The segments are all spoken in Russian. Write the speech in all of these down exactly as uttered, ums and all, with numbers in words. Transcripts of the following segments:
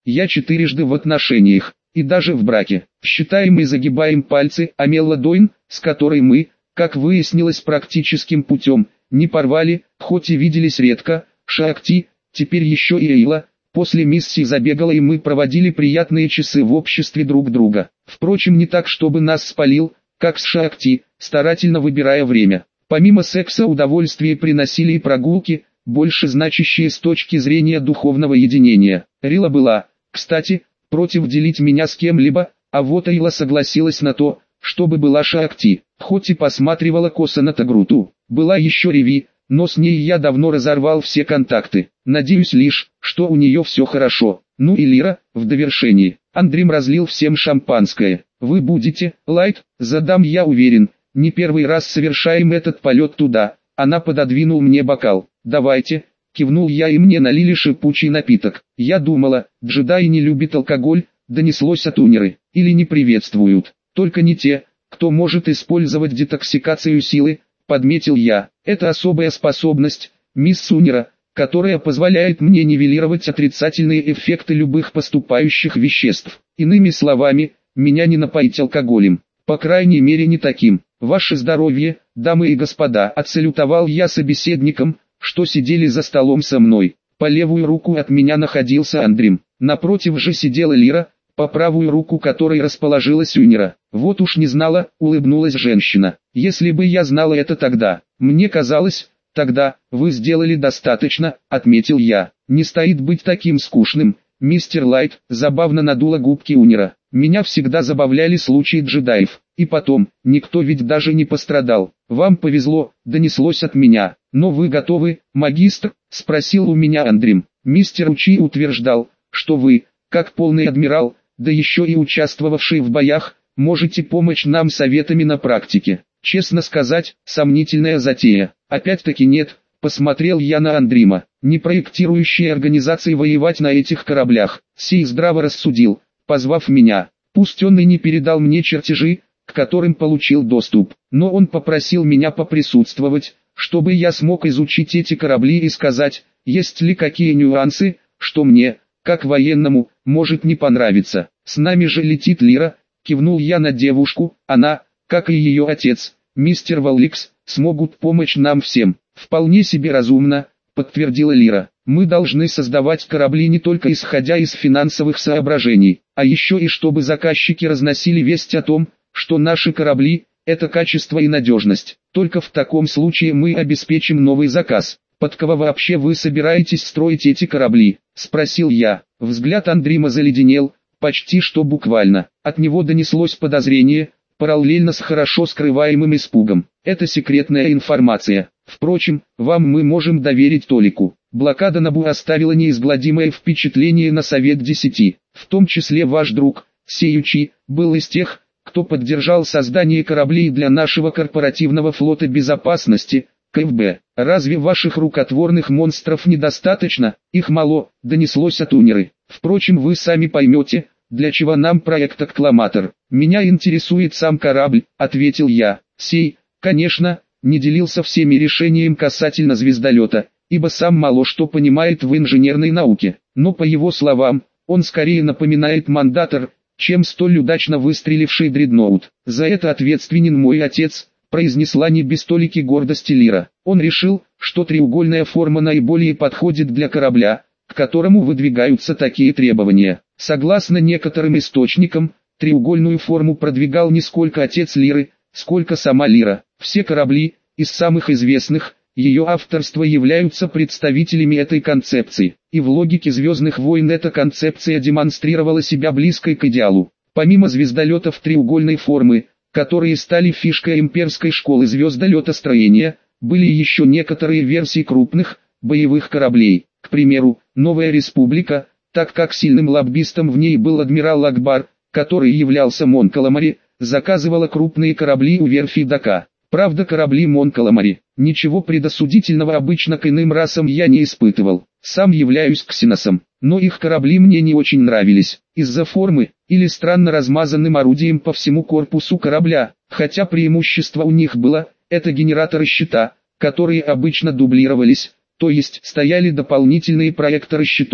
я четырежды в отношениях, и даже в браке. Считаем и загибаем пальцы, а Мелодойн, с которой мы, как выяснилось практическим путем, не порвали, хоть и виделись редко, Шакти, теперь еще и Эйла, после миссии забегала, и мы проводили приятные часы в обществе друг друга. Впрочем, не так, чтобы нас спалил, как с Шакти, старательно выбирая время. Помимо секса удовольствие приносили и прогулки, больше значащие с точки зрения духовного единения. Рила была, кстати, против делить меня с кем-либо, а вот Эйла согласилась на то, чтобы была Шакти, хоть и посматривала косо на Тагруту. Была еще Реви, но с ней я давно разорвал все контакты. Надеюсь лишь, что у нее все хорошо. Ну и Лира, в довершении. Андрим разлил всем шампанское. Вы будете, Лайт, задам я уверен, не первый раз совершаем этот полет туда. Она пододвинул мне бокал. Давайте, кивнул я, и мне налили шипучий напиток. Я думала, джедаи не любят алкоголь, донеслось от Униры. Или не приветствуют. Только не те, кто может использовать детоксикацию силы, подметил я. Это особая способность, мисс Сунира, которая позволяет мне нивелировать отрицательные эффекты любых поступающих веществ. Иными словами, меня не напоить алкоголем. По крайней мере не таким. Ваше здоровье, дамы и господа, отсалютовал я собеседникам, что сидели за столом со мной. По левую руку от меня находился Андрим. Напротив же сидела Лира, по правую руку которой расположилась Унира. Вот уж не знала, улыбнулась женщина. Если бы я знала это тогда, мне казалось, тогда, вы сделали достаточно, отметил я. Не стоит быть таким скучным, мистер Лайт, забавно надула губки Унира. Меня всегда забавляли случаи джедаев. И потом, никто ведь даже не пострадал. Вам повезло, донеслось от меня. Но вы готовы, магистр? Спросил у меня Андрим. Мистер Учи утверждал, что вы, как полный адмирал, да еще и участвовавший в боях, можете помочь нам советами на практике. Честно сказать, сомнительная затея. Опять-таки нет, посмотрел я на Андрима. Не проектирующие организации воевать на этих кораблях. Сей здраво рассудил, позвав меня. Пусть он и не передал мне чертежи, к которым получил доступ, но он попросил меня поприсутствовать, чтобы я смог изучить эти корабли и сказать, есть ли какие нюансы, что мне, как военному, может не понравиться. С нами же летит Лира, кивнул я на девушку, она, как и ее отец, мистер Валликс, смогут помочь нам всем. Вполне себе разумно, подтвердила Лира. Мы должны создавать корабли не только исходя из финансовых соображений, а еще и чтобы заказчики разносили весть о том, что наши корабли – это качество и надежность. Только в таком случае мы обеспечим новый заказ. Под кого вообще вы собираетесь строить эти корабли? Спросил я. Взгляд Андрима заледенел, почти что буквально. От него донеслось подозрение, параллельно с хорошо скрываемым испугом. Это секретная информация. Впрочем, вам мы можем доверить Толику. Блокада Набу оставила неизгладимое впечатление на Совет Десяти. В том числе ваш друг, Сеючи, был из тех, кто поддержал создание кораблей для нашего корпоративного флота безопасности, КФБ. Разве ваших рукотворных монстров недостаточно? Их мало, донеслось от Униры. Впрочем, вы сами поймете, для чего нам проект Аккламатор. Меня интересует сам корабль, ответил я. Сей, конечно, не делился всеми решениями касательно звездолета, ибо сам мало что понимает в инженерной науке. Но по его словам, он скорее напоминает мандатор, чем столь удачно выстреливший дредноут. За это ответственен мой отец, произнесла не без толики гордости Лира. Он решил, что треугольная форма наиболее подходит для корабля, к которому выдвигаются такие требования. Согласно некоторым источникам, треугольную форму продвигал не сколько отец Лиры, сколько сама Лира. Все корабли, из самых известных, ее авторства являются представителями этой концепции, и в логике «Звездных войн» эта концепция демонстрировала себя близкой к идеалу. Помимо звездолетов треугольной формы, которые стали фишкой имперской школы звездолетостроения, были еще некоторые версии крупных, боевых кораблей. К примеру, Новая Республика, так как сильным лоббистом в ней был адмирал Акбар, который являлся Мон Каламари, заказывала крупные корабли у верфи Дака. Правда, корабли Мон Каламари, ничего предосудительного обычно к иным расам я не испытывал. Сам являюсь ксеносом, но их корабли мне не очень нравились, из-за формы, или странно размазанным орудием по всему корпусу корабля, хотя преимущество у них было, это генераторы щита, которые обычно дублировались, то есть стояли дополнительные проекторы щитов,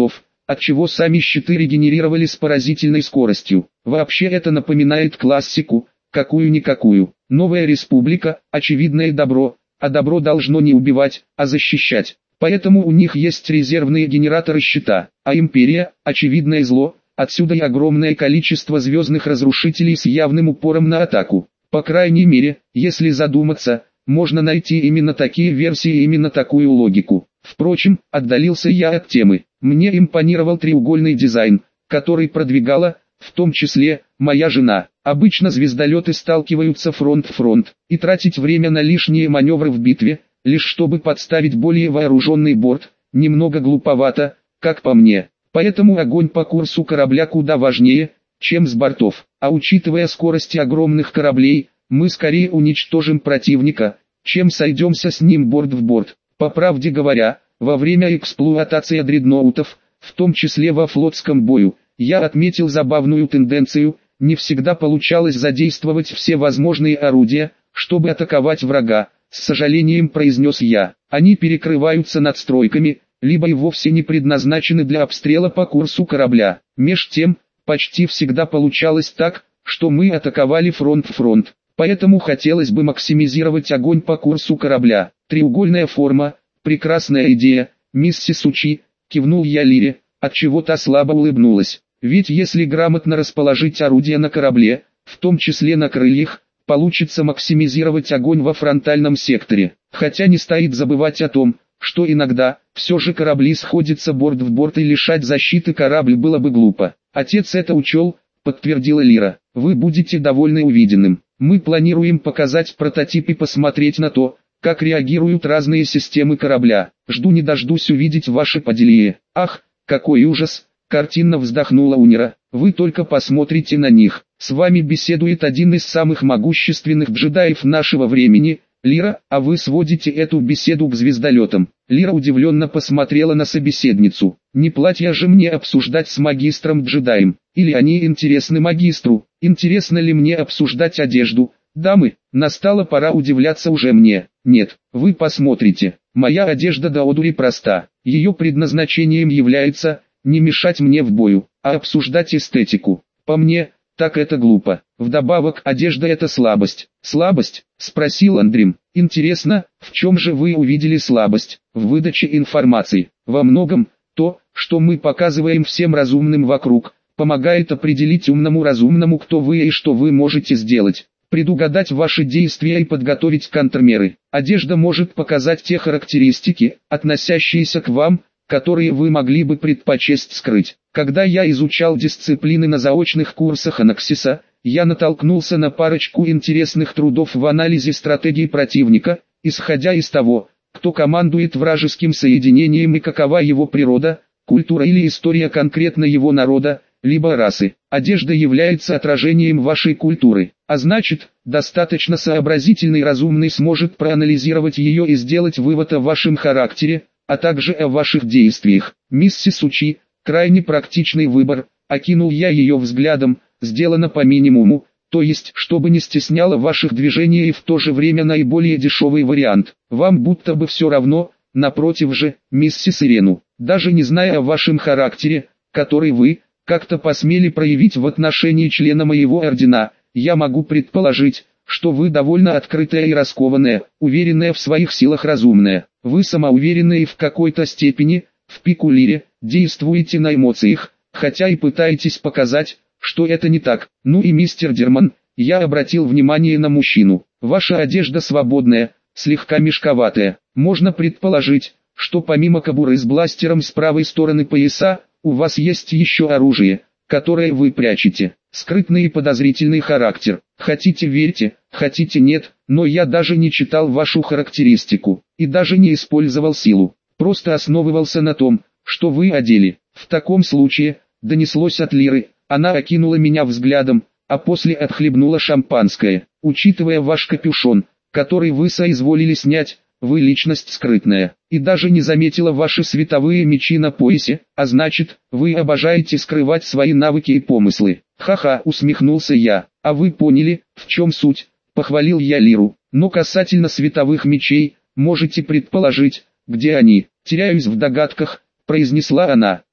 отчего сами щиты регенерировали с поразительной скоростью. Вообще это напоминает классику, какую-никакую. Новая республика, очевидное добро, а добро должно не убивать, а защищать. Поэтому у них есть резервные генераторы щита, а империя – очевидное зло, отсюда и огромное количество звездных разрушителей с явным упором на атаку. По крайней мере, если задуматься, можно найти именно такие версии и именно такую логику. Впрочем, отдалился я от темы. Мне импонировал треугольный дизайн, который продвигала, в том числе, моя жена. Обычно звездолеты сталкиваются фронт-фронт, и тратить время на лишние маневры в битве, лишь чтобы подставить более вооруженный борт, немного глуповато, как по мне. Поэтому огонь по курсу корабля куда важнее, чем с бортов. А учитывая скорости огромных кораблей, мы скорее уничтожим противника, чем сойдемся с ним борт в борт. По правде говоря, во время эксплуатации дредноутов, в том числе во флотском бою, я отметил забавную тенденцию, не всегда получалось задействовать все возможные орудия, чтобы атаковать врага. С сожалением произнес я, они перекрываются надстройками, либо и вовсе не предназначены для обстрела по курсу корабля. Меж тем, почти всегда получалось так, что мы атаковали фронт-фронт. Поэтому хотелось бы максимизировать огонь по курсу корабля. Треугольная форма, прекрасная идея, миссис Учи, кивнул я Лире, отчего та слабо улыбнулась. Ведь если грамотно расположить орудия на корабле, в том числе на крыльях, получится максимизировать огонь во фронтальном секторе. Хотя не стоит забывать о том, что иногда, все же корабли сходятся борт в борт и лишать защиты корабль было бы глупо. Отец это учел, подтвердила Лира. Вы будете довольны увиденным. Мы планируем показать прототип и посмотреть на то, как реагируют разные системы корабля. Жду не дождусь увидеть ваши поделие. Ах, какой ужас! Картинно вздохнула Унира. Вы только посмотрите на них. С вами беседует один из самых могущественных джедаев нашего времени, Лира, а вы сводите эту беседу к звездолетам. Лира удивленно посмотрела на собеседницу. Не платья же мне обсуждать с магистром-джедаем. Или они интересны магистру? Интересно ли мне обсуждать одежду? Дамы, настала пора удивляться уже мне. Нет, вы посмотрите. Моя одежда до одури проста. Ее предназначением является не мешать мне в бою, а обсуждать эстетику. По мне, так это глупо. Вдобавок, одежда это слабость. Слабость? Спросил Андрим. Интересно, в чем же вы увидели слабость? В выдаче информации. Во многом, то, что мы показываем всем разумным вокруг, помогает определить умному разумному, кто вы и что вы можете сделать. Предугадать ваши действия и подготовить контрмеры. Одежда может показать те характеристики, относящиеся к вам, которые вы могли бы предпочесть скрыть. Когда я изучал дисциплины на заочных курсах Анаксиса, я натолкнулся на парочку интересных трудов в анализе стратегии противника, исходя из того, кто командует вражеским соединением и какова его природа, культура или история конкретно его народа, либо расы. Одежда является отражением вашей культуры, а значит, достаточно сообразительный разумный сможет проанализировать ее и сделать вывод о вашем характере, а также о ваших действиях. Миссис Учи, крайне практичный выбор, окинул я ее взглядом, сделано по минимуму, то есть, чтобы не стесняло ваших движений и в то же время наиболее дешевый вариант. Вам будто бы все равно, напротив же, миссис Ирену, даже не зная о вашем характере, который вы, как-то посмели проявить в отношении члена моего ордена, я могу предположить, что вы довольно открытая и раскованная, уверенная в своих силах разумная. Вы самоуверенны и в какой-то степени, в пику Лире, действуете на эмоциях, хотя и пытаетесь показать, что это не так. Ну и мистер Дерман, я обратил внимание на мужчину. Ваша одежда свободная, слегка мешковатая. Можно предположить, что помимо кобуры с бластером с правой стороны пояса, у вас есть еще оружие, которое вы прячете. Скрытный и подозрительный характер. Хотите верьте, хотите нет, но я даже не читал вашу характеристику, и даже не использовал силу. Просто основывался на том, что вы одели. В таком случае, донеслось от Лиры, она окинула меня взглядом, а после отхлебнула шампанское. Учитывая ваш капюшон, который вы соизволили снять, вы личность скрытная, и даже не заметила ваши световые мечи на поясе, а значит, вы обожаете скрывать свои навыки и помыслы. Ха-ха, усмехнулся я. А вы поняли, в чем суть? Похвалил я Лиру. Но касательно световых мечей, можете предположить, где они. Теряюсь в догадках, произнесла она.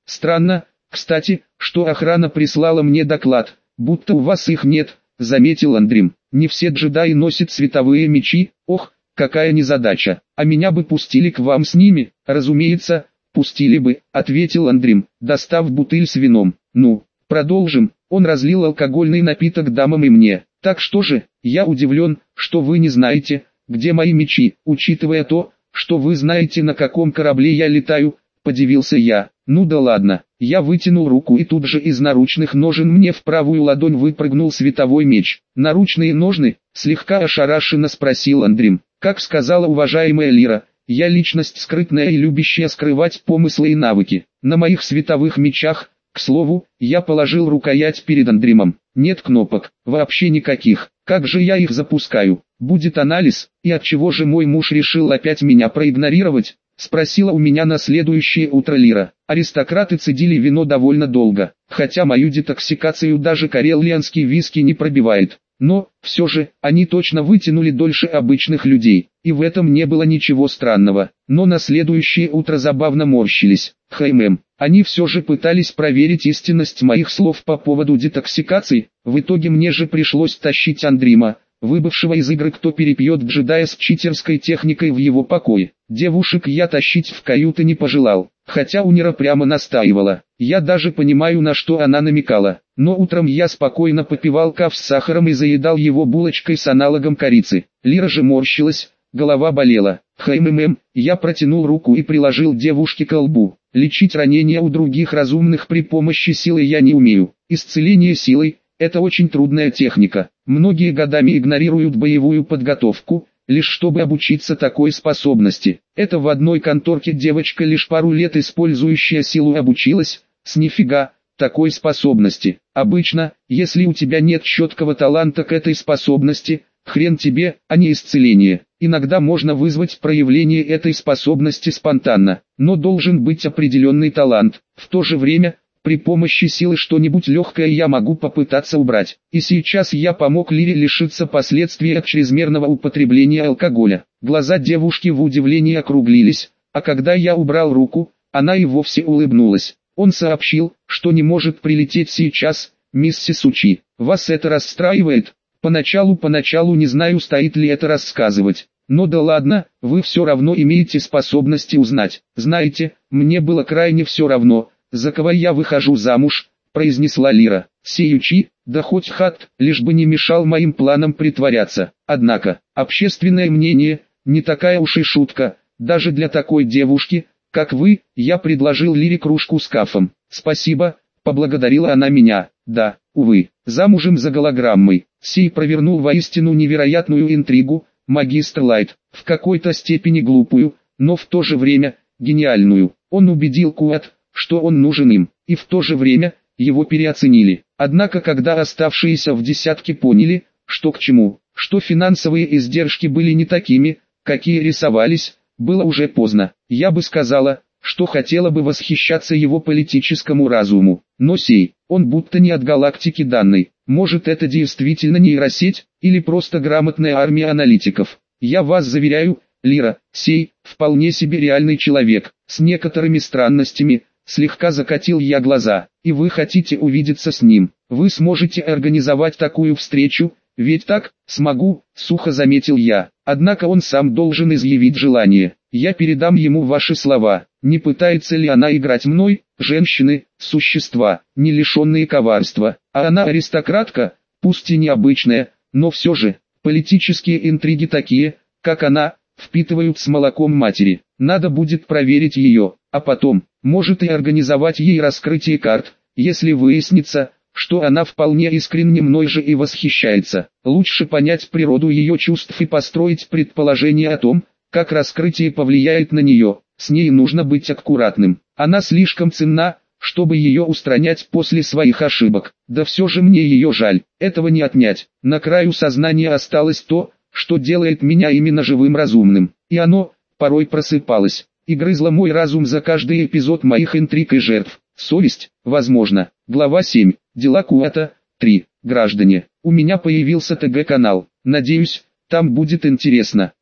Странно, кстати, что охрана прислала мне доклад, будто у вас их нет, заметил Андрим. Не все джедаи носят световые мечи, ох, какая незадача. А меня бы пустили к вам с ними, разумеется, пустили бы, ответил Андрим, достав бутыль с вином. Ну, продолжим. Он разлил алкогольный напиток дамам и мне. Так что же, я удивлен, что вы не знаете, где мои мечи, учитывая то, что вы знаете, на каком корабле я летаю, подивился я. Ну да ладно, я вытянул руку, и тут же из наручных ножен мне в правую ладонь выпрыгнул световой меч. Наручные ножны? Слегка ошарашенно спросил Андрим. Как сказала уважаемая Лира, я личность скрытная и любящая скрывать помыслы и навыки. На моих световых мечах, к слову, я положил рукоять перед Андримом. Нет кнопок, вообще никаких. Как же я их запускаю? Будет анализ, и от чего же мой муж решил опять меня проигнорировать? Спросила у меня на следующее утро Лира. Аристократы цедили вино довольно долго, хотя мою детоксикацию даже карелианский виски не пробивает. Но, все же, они точно вытянули дольше обычных людей, и в этом не было ничего странного. Но на следующее утро забавно морщились. Хаймем, они все же пытались проверить истинность моих слов по поводу детоксикации. В итоге мне же пришлось тащить Андрима, выбывшего из игры «Кто перепьет джедая» с читерской техникой в его покое. Девушек я тащить в каюты не пожелал, хотя Унира прямо настаивала. Я даже понимаю, на что она намекала. Но утром я спокойно попивал каф с сахаром и заедал его булочкой с аналогом корицы. Лира же морщилась, голова болела. Хаймэм, я протянул руку и приложил девушке к лбу. Лечить ранения у других разумных при помощи силы я не умею. Исцеление силой – это очень трудная техника. Многие годами игнорируют боевую подготовку, лишь чтобы обучиться такой способности. Это в одной конторке девочка, лишь пару лет использующая силу, обучилась, с нифига, такой способности. Обычно, если у тебя нет четкого таланта к этой способности, хрен тебе, а не исцеление. Иногда можно вызвать проявление этой способности спонтанно, но должен быть определенный талант. В то же время, при помощи силы что-нибудь легкое я могу попытаться убрать. И сейчас я помог Лире лишиться последствий от чрезмерного употребления алкоголя. Глаза девушки в удивлении округлились, а когда я убрал руку, она и вовсе улыбнулась. Он сообщил, что не может прилететь сейчас, миссис Учи. Вас это расстраивает? Поначалу, поначалу не знаю, стоит ли это рассказывать. Но да ладно, вы все равно имеете способности узнать. Знаете, мне было крайне все равно, за кого я выхожу замуж, произнесла Лира. Сей Учи, да хоть Хат, лишь бы не мешал моим планам притворяться. Однако, общественное мнение, не такая уж и шутка, даже для такой девушки, как вы. Я предложил Лире кружку с кафом. Спасибо, поблагодарила она меня. Да, увы, замужем за голограммой. Сей провернул воистину невероятную интригу, магистр Лайт, в какой-то степени глупую, но в то же время, гениальную. Он убедил Куат, что он нужен им, и в то же время, его переоценили. Однако когда оставшиеся в десятке поняли, что к чему, что финансовые издержки были не такими, какие рисовались, было уже поздно. Я бы сказала, что хотела бы восхищаться его политическому разуму, но сей, он будто не от галактики данной. Может, это действительно нейросеть, или просто грамотная армия аналитиков. Я вас заверяю, Лира, сей, вполне себе реальный человек, с некоторыми странностями. Слегка закатил я глаза. И вы хотите увидеться с ним? Вы сможете организовать такую встречу? Ведь так, смогу, сухо заметил я. Однако он сам должен изъявить желание. Я передам ему ваши слова. Не пытается ли она играть мной? Женщины, существа, не лишенные коварства. А она аристократка, пусть и необычная, но все же, политические интриги такие, как она, впитывают с молоком матери. Надо будет проверить ее, а потом, может и организовать ей раскрытие карт, если выяснится, что она вполне искренне мной же и восхищается. Лучше понять природу ее чувств и построить предположение о том, как раскрытие повлияет на нее. С ней нужно быть аккуратным. Она слишком ценна, чтобы ее устранять после своих ошибок. Да все же мне ее жаль, этого не отнять. На краю сознания осталось то, что делает меня именно живым разумным. И оно, порой просыпалось, и грызло мой разум за каждый эпизод моих интриг и жертв. Совесть, возможно. Глава семь. Дела Куата. три. Граждане. У меня появился ТГ-канал. Надеюсь, там будет интересно.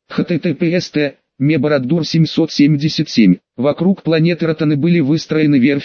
https Меборадур семьсот семьдесят семь. Вокруг планеты Ротаны были выстроены верфи,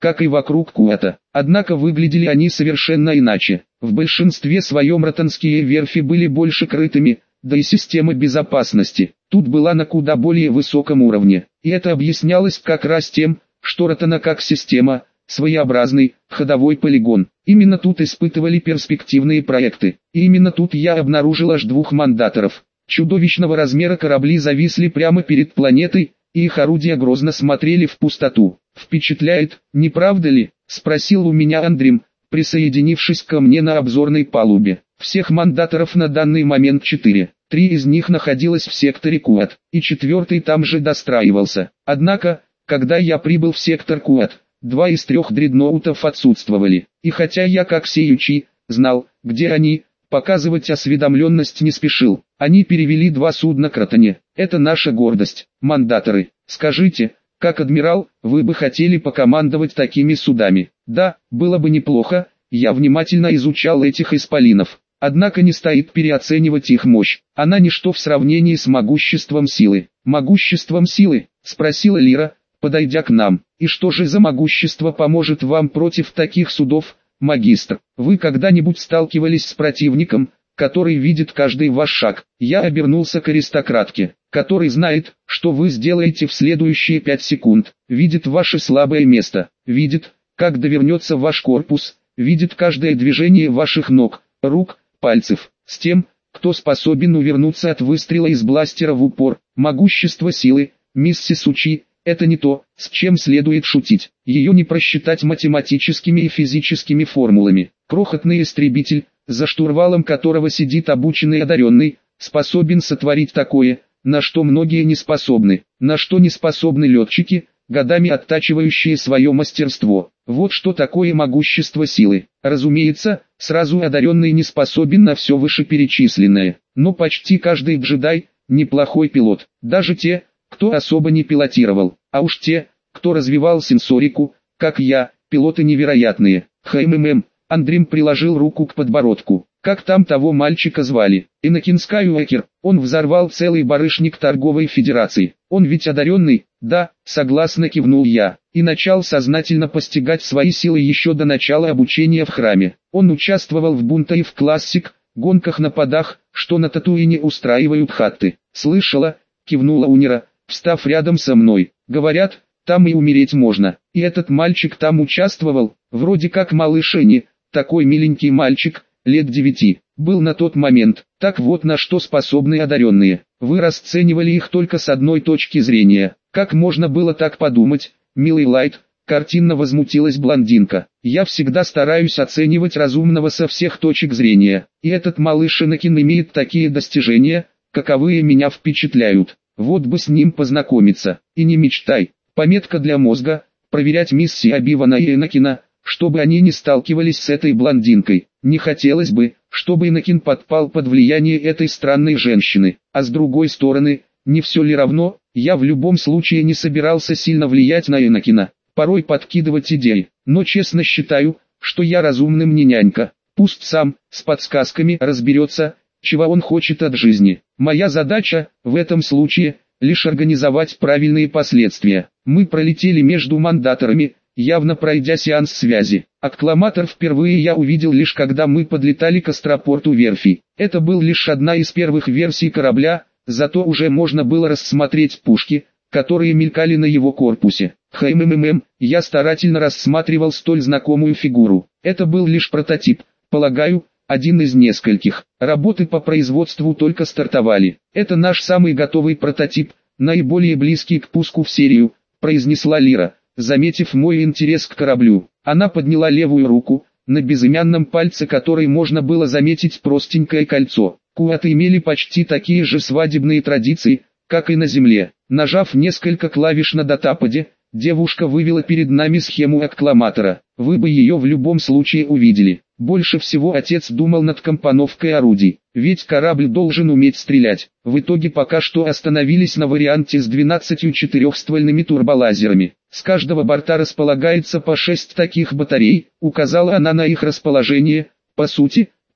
как и вокруг Куата. Однако выглядели они совершенно иначе. В большинстве своем ротанские верфи были больше крытыми, да и система безопасности тут была на куда более высоком уровне. И это объяснялось как раз тем, что Ротана как система – своеобразный, ходовой полигон. Именно тут испытывали перспективные проекты. И именно тут я обнаружил аж двух мандаторов. Чудовищного размера корабли зависли прямо перед планетой, и их орудия грозно смотрели в пустоту. «Впечатляет, не правда ли?» – спросил у меня Андрим, присоединившись ко мне на обзорной палубе. Всех мандаторов на данный момент четыре. Три из них находилось в секторе Куат, и четвертый там же достраивался. Однако, когда я прибыл в сектор Куат, два из трех дредноутов отсутствовали. И хотя я как Сеючи знал, где они, показывать осведомленность не спешил. Они перевели два судна к Ротане. Это наша гордость. Мандаторы, скажите, как адмирал, вы бы хотели покомандовать такими судами? Да, было бы неплохо. Я внимательно изучал этих исполинов. Однако не стоит переоценивать их мощь. Она ничто в сравнении с могуществом силы. «Могуществом силы?» – спросила Лира, подойдя к нам. «И что же за могущество поможет вам против таких судов, магистр? Вы когда-нибудь сталкивались с противником, который видит каждый ваш шаг?» Я обернулся к аристократке, который знает, что вы сделаете в следующие пять секунд. Видит ваше слабое место, видит, как довернется ваш корпус, видит каждое движение ваших ног, рук, пальцев. С тем, кто способен увернуться от выстрела из бластера в упор. Могущество силы, миссис Учи, это не то, с чем следует шутить. Ее не просчитать математическими и физическими формулами. Крохотный истребитель, за штурвалом которого сидит обученный одаренный, способен сотворить такое, на что многие не способны. На что не способны летчики, годами оттачивающие свое мастерство. Вот что такое могущество силы. Разумеется, сразу одаренный не способен на все вышеперечисленное. Но почти каждый джедай – неплохой пилот. Даже те, кто особо не пилотировал. А уж те, кто развивал сенсорику, как я, пилоты невероятные. ХММ. Андрим приложил руку к подбородку. Как там того мальчика звали? Энакин Скайуокер. Он взорвал целый барышник торговой федерации. Он ведь одаренный? Да, согласно кивнул я. И начал сознательно постигать свои силы еще до начала обучения в храме. Он участвовал в бунтах в классик, гонках на подах, что на Татуине устраивают хатты. Слышала? Кивнула Унира, встав рядом со мной. Говорят, там и умереть можно. И этот мальчик там участвовал, вроде как малыш Энни, такой миленький мальчик, лет девяти, был на тот момент. Так вот на что способны одаренные. Вы расценивали их только с одной точки зрения. Как можно было так подумать, милый Лайт? Картинно возмутилась блондинка. Я всегда стараюсь оценивать разумного со всех точек зрения. И этот малыш Энакин имеет такие достижения, каковые меня впечатляют. Вот бы с ним познакомиться. И не мечтай. Пометка для мозга. Проверять миссии Оби-Вана и Энакина, чтобы они не сталкивались с этой блондинкой. Не хотелось бы, чтобы Энакин подпал под влияние этой странной женщины. А с другой стороны, не все ли равно, я в любом случае не собирался сильно влиять на Энакина. Порой подкидывать идеи. Но честно считаю, что я разумным не нянька. Пусть сам, с подсказками, разберется, чего он хочет от жизни. Моя задача, в этом случае, лишь организовать правильные последствия. Мы пролетели между мандаторами, явно пройдя сеанс связи. Аккламатор впервые я увидел лишь когда мы подлетали к астропорту верфи. Это был лишь одна из первых версий корабля, зато уже можно было рассмотреть пушки, которые мелькали на его корпусе. ХМММ, я старательно рассматривал столь знакомую фигуру. Это был лишь прототип, полагаю, один из нескольких. Работы по производству только стартовали. Это наш самый готовый прототип, наиболее близкий к пуску в серию, произнесла Лира, заметив мой интерес к кораблю. Она подняла левую руку, на безымянном пальце которой можно было заметить простенькое кольцо. Куаты имели почти такие же свадебные традиции, как и на Земле. Нажав несколько клавиш на датападе, девушка вывела перед нами схему аккламатора. Вы бы ее в любом случае увидели. Больше всего отец думал над компоновкой орудий, ведь корабль должен уметь стрелять. В итоге пока что остановились на варианте с двенадцатью четырехствольными турболазерами. С каждого борта располагается по шесть таких батарей, указала она на их расположение. По сути,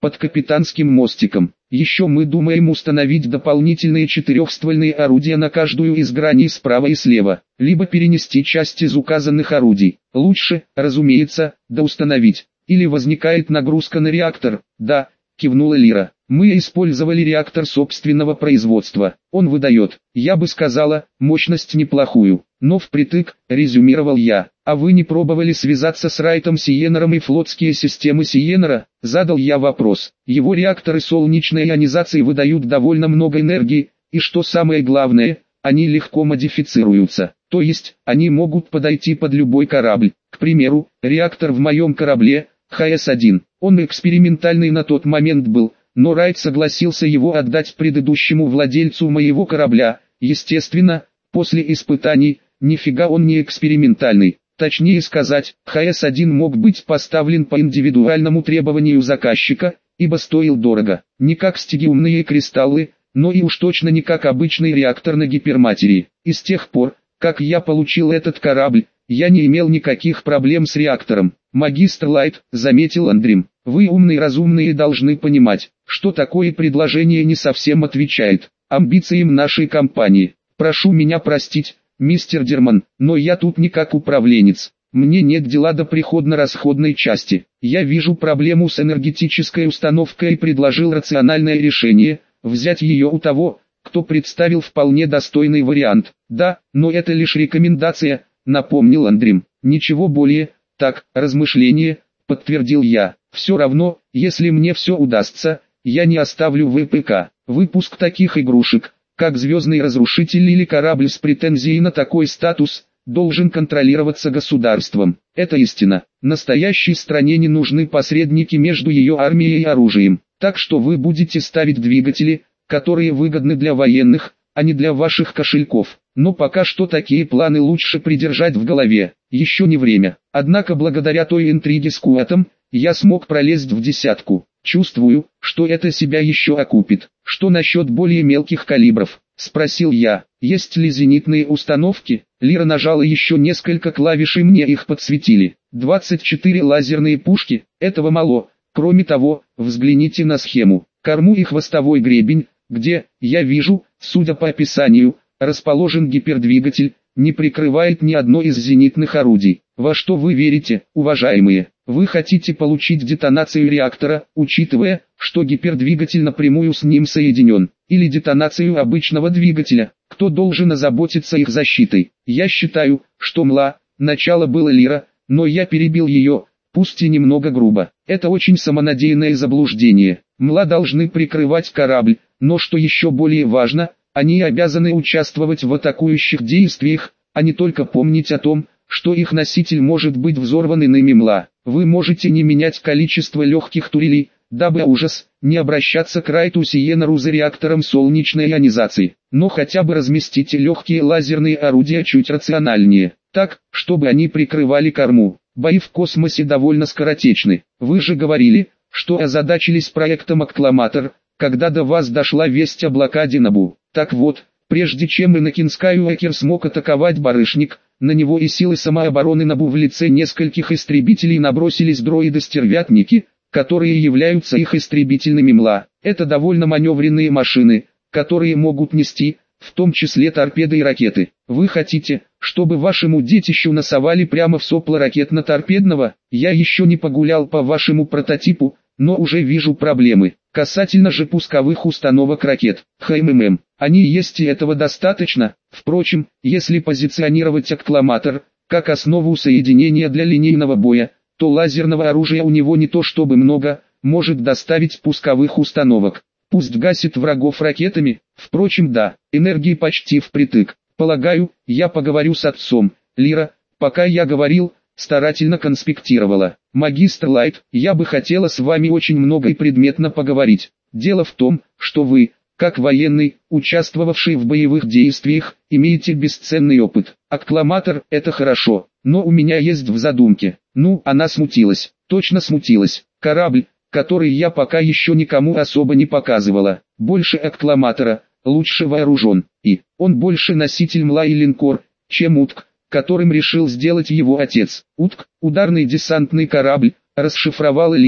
под капитанским мостиком. Еще мы думаем установить дополнительные четырехствольные орудия на каждую из граней справа и слева, либо перенести часть из указанных орудий. Лучше, разумеется, доустановить. Или возникает нагрузка на реактор. Да, кивнула Лира. Мы использовали реактор собственного производства. Он выдает, я бы сказала, мощность неплохую. Но впритык, резюмировал я. А вы не пробовали связаться с Райтом Сиенером и флотские системы Сиенера? Задал я вопрос. Его реакторы солнечной ионизации выдают довольно много энергии, и что самое главное, они легко модифицируются. То есть, они могут подойти под любой корабль. К примеру, реактор в моем корабле, Х С один. Он экспериментальный на тот момент был, но Райт согласился его отдать предыдущему владельцу моего корабля. Естественно, после испытаний, нифига он не экспериментальный. Точнее сказать, Х С один мог быть поставлен по индивидуальному требованию заказчика, ибо стоил дорого. Не как стигиумные кристаллы, но и уж точно не как обычный реактор на гиперматерии. И с тех пор, как я получил этот корабль, я не имел никаких проблем с реактором. Магистр Лайт, заметил Андрим, вы умные и разумные должны понимать, что такое предложение не совсем отвечает амбициям нашей компании. Прошу меня простить, мистер Дерман, но я тут не как управленец. Мне нет дела до приходно-расходной части. Я вижу проблему с энергетической установкой и предложил рациональное решение, взять ее у того, кто представил вполне достойный вариант. Да, но это лишь рекомендация, напомнил Андрим. Ничего более. Так, размышление, подтвердил я. Все равно, если мне все удастся, я не оставлю В П К. Выпуск таких игрушек, как Звездный Разрушитель или корабль с претензией на такой статус, должен контролироваться государством. Это истина. Настоящей стране не нужны посредники между ее армией и оружием. Так что вы будете ставить двигатели, которые выгодны для военных, а не для ваших кошельков. Но пока что такие планы лучше придержать в голове. Еще не время. Однако благодаря той интриге с Куатом, я смог пролезть в десятку. Чувствую, что это себя еще окупит. Что насчет более мелких калибров? Спросил я. Есть ли зенитные установки? Лира нажала еще несколько клавиш и мне их подсветили. двадцать четыре лазерные пушки, этого мало. Кроме того, взгляните на схему. Корму и хвостовой гребень, где, я вижу, судя по описанию, расположен гипердвигатель, не прикрывает ни одно из зенитных орудий. Во что вы верите, уважаемые? Вы хотите получить детонацию реактора, учитывая, что гипердвигатель напрямую с ним соединен, или детонацию обычного двигателя? Кто должен озаботиться их защитой? Я считаю, что мла, начало было Лира, но я перебил ее, пусть и немного грубо. Это очень самонадеянное заблуждение. Мла должны прикрывать корабль, но что еще более важно, они обязаны участвовать в атакующих действиях, а не только помнить о том, что их носитель может быть взорван иными мла. Вы можете не менять количество легких турелей, дабы ужас, не обращаться к Райту Сиенеру за реактором солнечной ионизации, но хотя бы разместите легкие лазерные орудия чуть рациональнее, так, чтобы они прикрывали корму. Бои в космосе довольно скоротечны. Вы же говорили, что озадачились проектом «Аккламатор», когда до вас дошла весть о блокаде Набу. Так вот, прежде чем Энакин Скайуокер смог атаковать барышник, на него и силы самообороны Набу в лице нескольких истребителей набросились дроиды-стервятники, которые являются их истребительными МЛА. Это довольно маневренные машины, которые могут нести, в том числе торпеды и ракеты. Вы хотите, чтобы вашему детищу насовали прямо в сопло ракетно-торпедного? Я еще не погулял по вашему прототипу, но уже вижу проблемы. Касательно же пусковых установок ракет, ХММ, они есть и этого достаточно. Впрочем, если позиционировать аккламатор, как основу соединения для линейного боя, то лазерного оружия у него не то чтобы много, может доставить пусковых установок. Пусть гасит врагов ракетами, впрочем да, энергии почти впритык. Полагаю, я поговорю с отцом. Лира, пока я говорил, старательно конспектировала. Магистр Лайт, я бы хотела с вами очень много и предметно поговорить. Дело в том, что вы, как военный, участвовавший в боевых действиях, имеете бесценный опыт. Аккламатор – это хорошо, но у меня есть в задумке. Ну, она смутилась, точно смутилась. Корабль, который я пока еще никому особо не показывала. Больше аккламатора, лучше вооружен, и он больше носитель МЛА и линкор, чем УТК, которым решил сделать его отец. УТК, ударный десантный корабль, расшифровала Лира.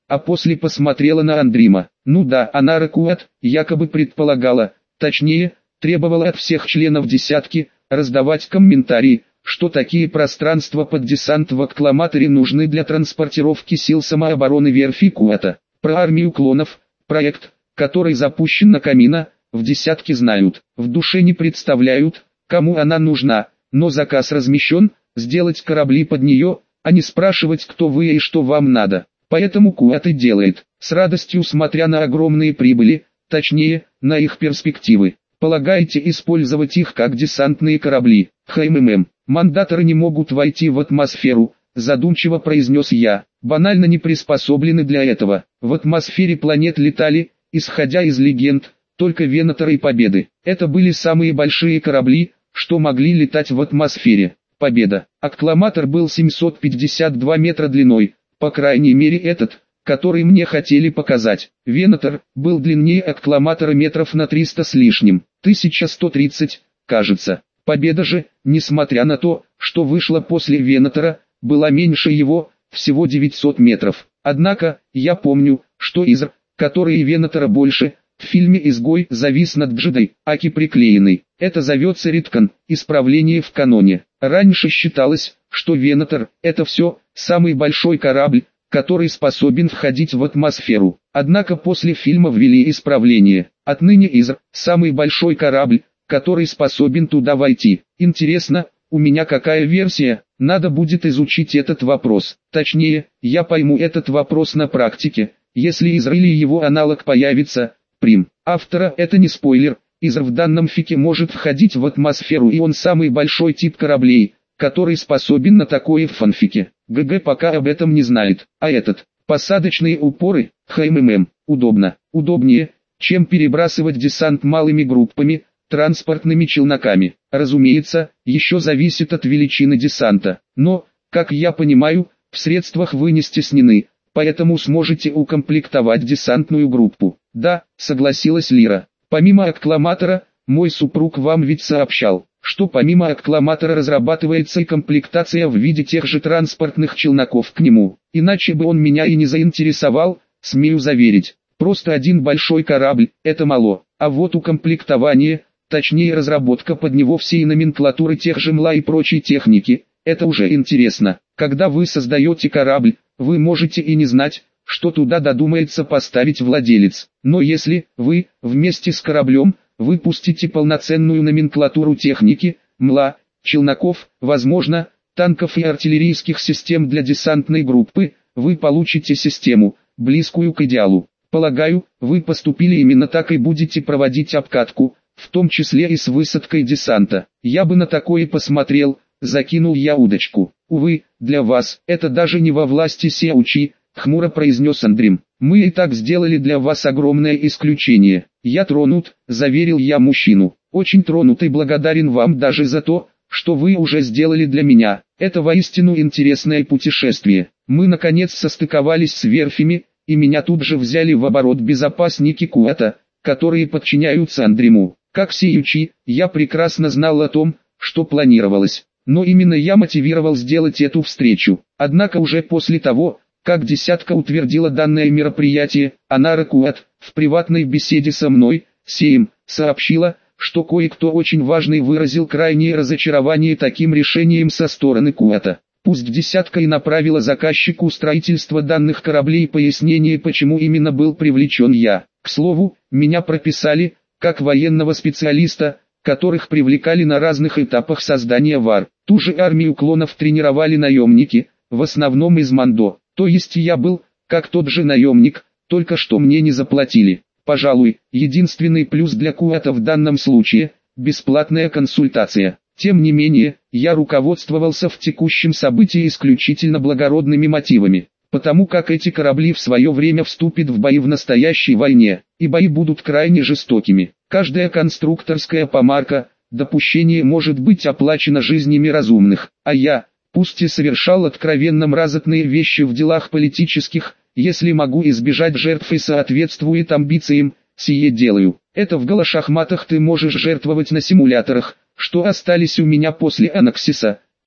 а после посмотрела на Андрима. Ну да, она Ракуат, якобы предполагала, точнее, требовала от всех членов десятки, раздавать комментарии, что такие пространства под десант в аккламаторе нужны для транспортировки сил самообороны верфи Куата. Про армию клонов, проект, который запущен на Камино, в десятке знают, в душе не представляют, кому она нужна, но заказ размещен, сделать корабли под нее, а не спрашивать, кто вы и что вам надо. Поэтому Куат и делает, с радостью смотря на огромные прибыли, точнее, на их перспективы. Полагаете использовать их как десантные корабли? ХММ. Мандаторы не могут войти в атмосферу, задумчиво произнес я, банально не приспособлены для этого. В атмосфере планет летали, исходя из легенд, только Венаторы и Победы. Это были самые большие корабли, что могли летать в атмосфере. Победа. Аккламатор был семьсот пятьдесят два метра длиной, по крайней мере этот, который мне хотели показать. Венатор был длиннее аккламатора метров на триста с лишним, тысяча сто тридцать, кажется. Победа же, несмотря на то, что вышла после Венатора, была меньше его, всего девятьсот метров. Однако, я помню, что Изр, который и Венатора больше, в фильме «Изгой» завис над Джидой, аки приклеенный. Это зовется риткон, исправление в каноне. Раньше считалось, что Венатор – это все, самый большой корабль, который способен входить в атмосферу. Однако после фильма ввели исправление. Отныне Изр – самый большой корабль, который способен туда войти. Интересно, у меня какая версия? Надо будет изучить этот вопрос. Точнее, я пойму этот вопрос на практике, если Изр или его аналог появится. Прим. Автора это не спойлер. Изр в данном фике может входить в атмосферу, и он самый большой тип кораблей, который способен на такое в фанфике. ГГ пока об этом не знает. А этот, посадочные упоры, ХММ, удобно, удобнее, чем перебрасывать десант малыми группами, транспортными челноками. Разумеется, еще зависит от величины десанта. Но, как я понимаю, в средствах вы не стеснены, поэтому сможете укомплектовать десантную группу. Да, согласилась Лира. Помимо аккламатора, мой супруг вам ведь сообщал, что помимо аккламатора разрабатывается и комплектация в виде тех же транспортных челноков к нему. Иначе бы он меня и не заинтересовал, смею заверить. Просто один большой корабль – это мало, а вот укомплектование, точнее разработка под него всей номенклатуры тех же МЛА и прочей техники – это уже интересно. Когда вы создаете корабль, вы можете и не знать, что туда додумается поставить владелец. Но если вы, вместе с кораблем, выпустите полноценную номенклатуру техники, МЛА, челноков, возможно, танков и артиллерийских систем для десантной группы, вы получите систему, близкую к идеалу. Полагаю, вы поступили именно так и будете проводить обкатку, в том числе и с высадкой десанта. Я бы на такое посмотрел, закинул я удочку. Увы, для вас, это даже не во власти Сеучи, хмуро произнес Андрим. Мы и так сделали для вас огромное исключение. Я тронут, заверил я мужчину. Очень тронут и благодарен вам даже за то, что вы уже сделали для меня. Это воистину интересное путешествие. Мы наконец состыковались с верфями, и меня тут же взяли в оборот безопасники Куата, которые подчиняются Андриму. Как Сеючи, я прекрасно знал о том, что планировалось. Но именно я мотивировал сделать эту встречу. Однако уже после того, как десятка утвердила данное мероприятие, Анара Куат, в приватной беседе со мной, Сеем, сообщила, что кое-кто очень важный выразил крайнее разочарование таким решением со стороны Куата. Пусть десятка и направила заказчику строительства данных кораблей пояснение, почему именно был привлечен я. К слову, меня прописали, как военного специалиста, которых привлекали на разных этапах создания ВАР. Ту же армию клонов тренировали наемники, в основном из Мандо. То есть я был, как тот же наемник, только что мне не заплатили. Пожалуй, единственный плюс для Куата в данном случае – бесплатная консультация. Тем не менее, я руководствовался в текущем событии исключительно благородными мотивами, потому как эти корабли в свое время вступят в бои в настоящей войне, и бои будут крайне жестокими. Каждая конструкторская помарка, допущение может быть оплачено жизнями разумных, а я, пусть и совершал откровенно мразотные вещи в делах политических, если могу избежать жертв и соответствует амбициям, сие делаю. Это в голошахматах ты можешь жертвовать на симуляторах, что остались у меня после Анаксиса,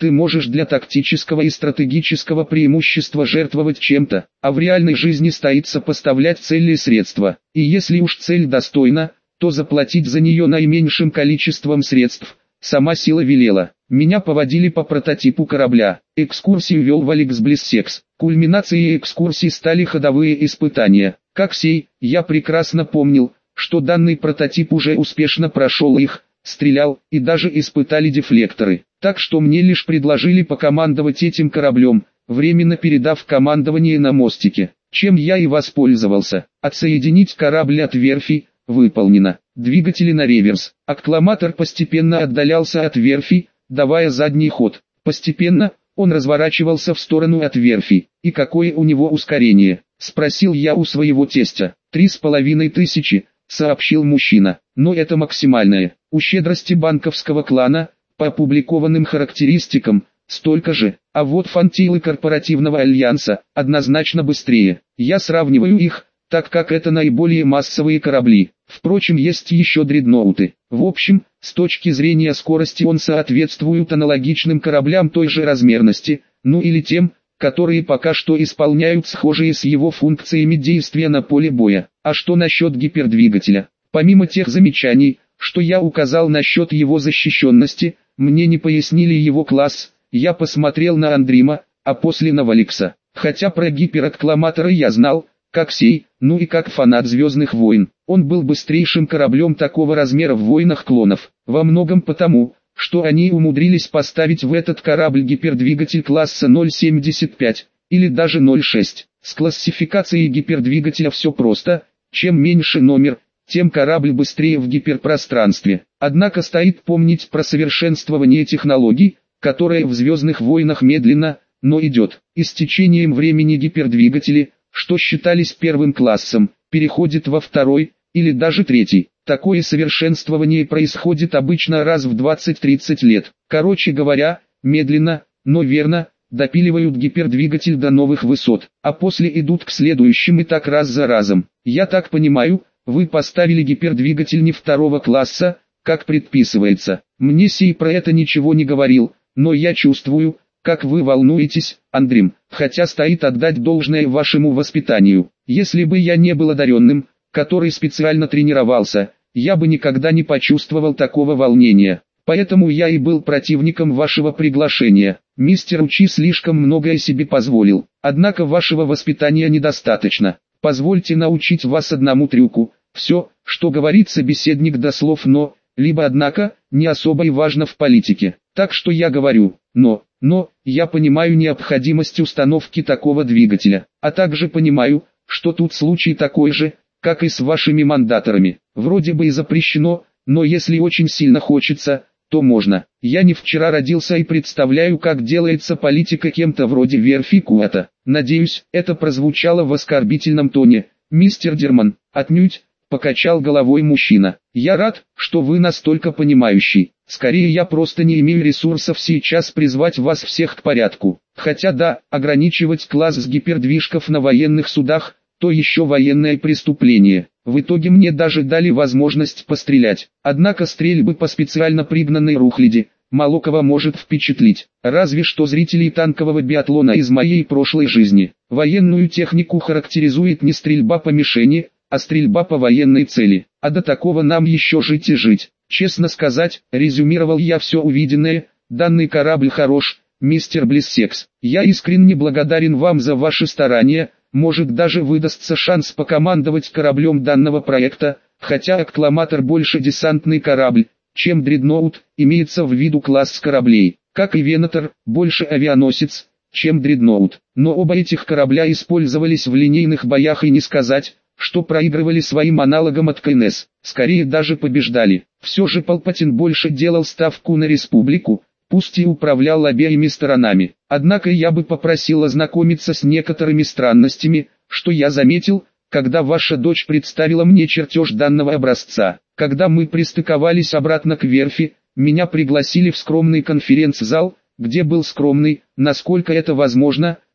Ты можешь для тактического и стратегического преимущества жертвовать чем-то, а в реальной жизни стоит сопоставлять цели и средства. И если уж цель достойна, то заплатить за нее наименьшим количеством средств. Сама сила велела. Меня поводили по прототипу корабля. Экскурсию вел Валекс Блиссекс. Кульминацией экскурсии стали ходовые испытания. Как сей, я прекрасно помнил, что данный прототип уже успешно прошел их, стрелял, и даже испытали дефлекторы. Так что мне лишь предложили покомандовать этим кораблем, временно передав командование на мостике. Чем я и воспользовался. Отсоединить корабль от верфи, выполнено. Двигатели на реверс. Аккламатор постепенно отдалялся от верфи, давая задний ход. Постепенно, он разворачивался в сторону от верфи. И какое у него ускорение? Спросил я у своего тестя. Три с половиной тысячи, сообщил мужчина. Но это максимальное. У щедрости банковского клана, по опубликованным характеристикам, столько же. А вот фантилы корпоративного альянса, однозначно быстрее. Я сравниваю их, так как это наиболее массовые корабли. Впрочем, есть еще дредноуты. В общем, с точки зрения скорости он соответствует аналогичным кораблям той же размерности, ну или тем, которые пока что исполняют схожие с его функциями действия на поле боя. А что насчет гипердвигателя? Помимо тех замечаний, что я указал насчет его защищенности, мне не пояснили его класс. Я посмотрел на Андрима, а после на Валекса. Хотя про гипераккламатора я знал, как сей, ну и как фанат «Звездных войн». Он был быстрейшим кораблем такого размера в «Войнах клонов», во многом потому, что они умудрились поставить в этот корабль гипердвигатель класса ноль семьдесят пять, или даже ноль шесть. С классификацией гипердвигателя все просто, чем меньше номер, тем корабль быстрее в гиперпространстве. Однако стоит помнить про совершенствование технологий, которое в «Звездных войнах» медленно, но идет. И с течением времени гипердвигатели, что считались первым классом, переходит во второй, или даже третий. Такое совершенствование происходит обычно раз в двадцать-тридцать лет. Короче говоря, медленно, но верно, допиливают гипердвигатель до новых высот, а после идут к следующим и так раз за разом. Я так понимаю, вы поставили гипердвигатель не второго класса, как предписывается. Мне сей про это ничего не говорил, но я чувствую, как вы волнуетесь, Андрим, хотя стоит отдать должное вашему воспитанию. Если бы я не был одаренным, который специально тренировался, я бы никогда не почувствовал такого волнения. Поэтому я и был противником вашего приглашения. Мистер Учи слишком многое себе позволил. Однако вашего воспитания недостаточно. Позвольте научить вас одному трюку. Все, что говорит собеседник до слов «но», либо «однако», не особо и важно в политике. Так что я говорю «но». Но, я понимаю необходимость установки такого двигателя, а также понимаю, что тут случай такой же, как и с вашими мандаторами. Вроде бы и запрещено, но если очень сильно хочется, то можно. Я не вчера родился и представляю, как делается политика кем-то вроде верфи Куата. Надеюсь, это прозвучало в оскорбительном тоне. Мистер Дерман, отнюдь, покачал головой мужчина. Я рад, что вы настолько понимающий. Скорее я просто не имею ресурсов сейчас призвать вас всех к порядку. Хотя да, ограничивать класс с гипердвижков на военных судах, то еще военное преступление. В итоге мне даже дали возможность пострелять. Однако стрельбы по специально пригнанной рухляди, мало кого может впечатлить. Разве что зрителей танкового биатлона из моей прошлой жизни. Военную технику характеризует не стрельба по мишени, а стрельба по военной цели. А до такого нам еще жить и жить. Честно сказать, резюмировал я все увиденное, данный корабль хорош, мистер Блиссекс. Я искренне благодарен вам за ваши старания, может даже выдастся шанс покомандовать кораблем данного проекта, хотя аккламатор больше десантный корабль, чем дредноут, имеется в виду класс кораблей, как и Венатор, больше авианосец, чем дредноут. Но оба этих корабля использовались в линейных боях и не сказать, что проигрывали своим аналогам от КНС, скорее даже побеждали. Все же Палпатин больше делал ставку на республику, пусть и управлял обеими сторонами. Однако я бы попросил ознакомиться с некоторыми странностями, что я заметил, когда ваша дочь представила мне чертеж данного образца. Когда мы пристыковались обратно к верфи, меня пригласили в скромный конференц-зал, где был скромный, насколько это возможно,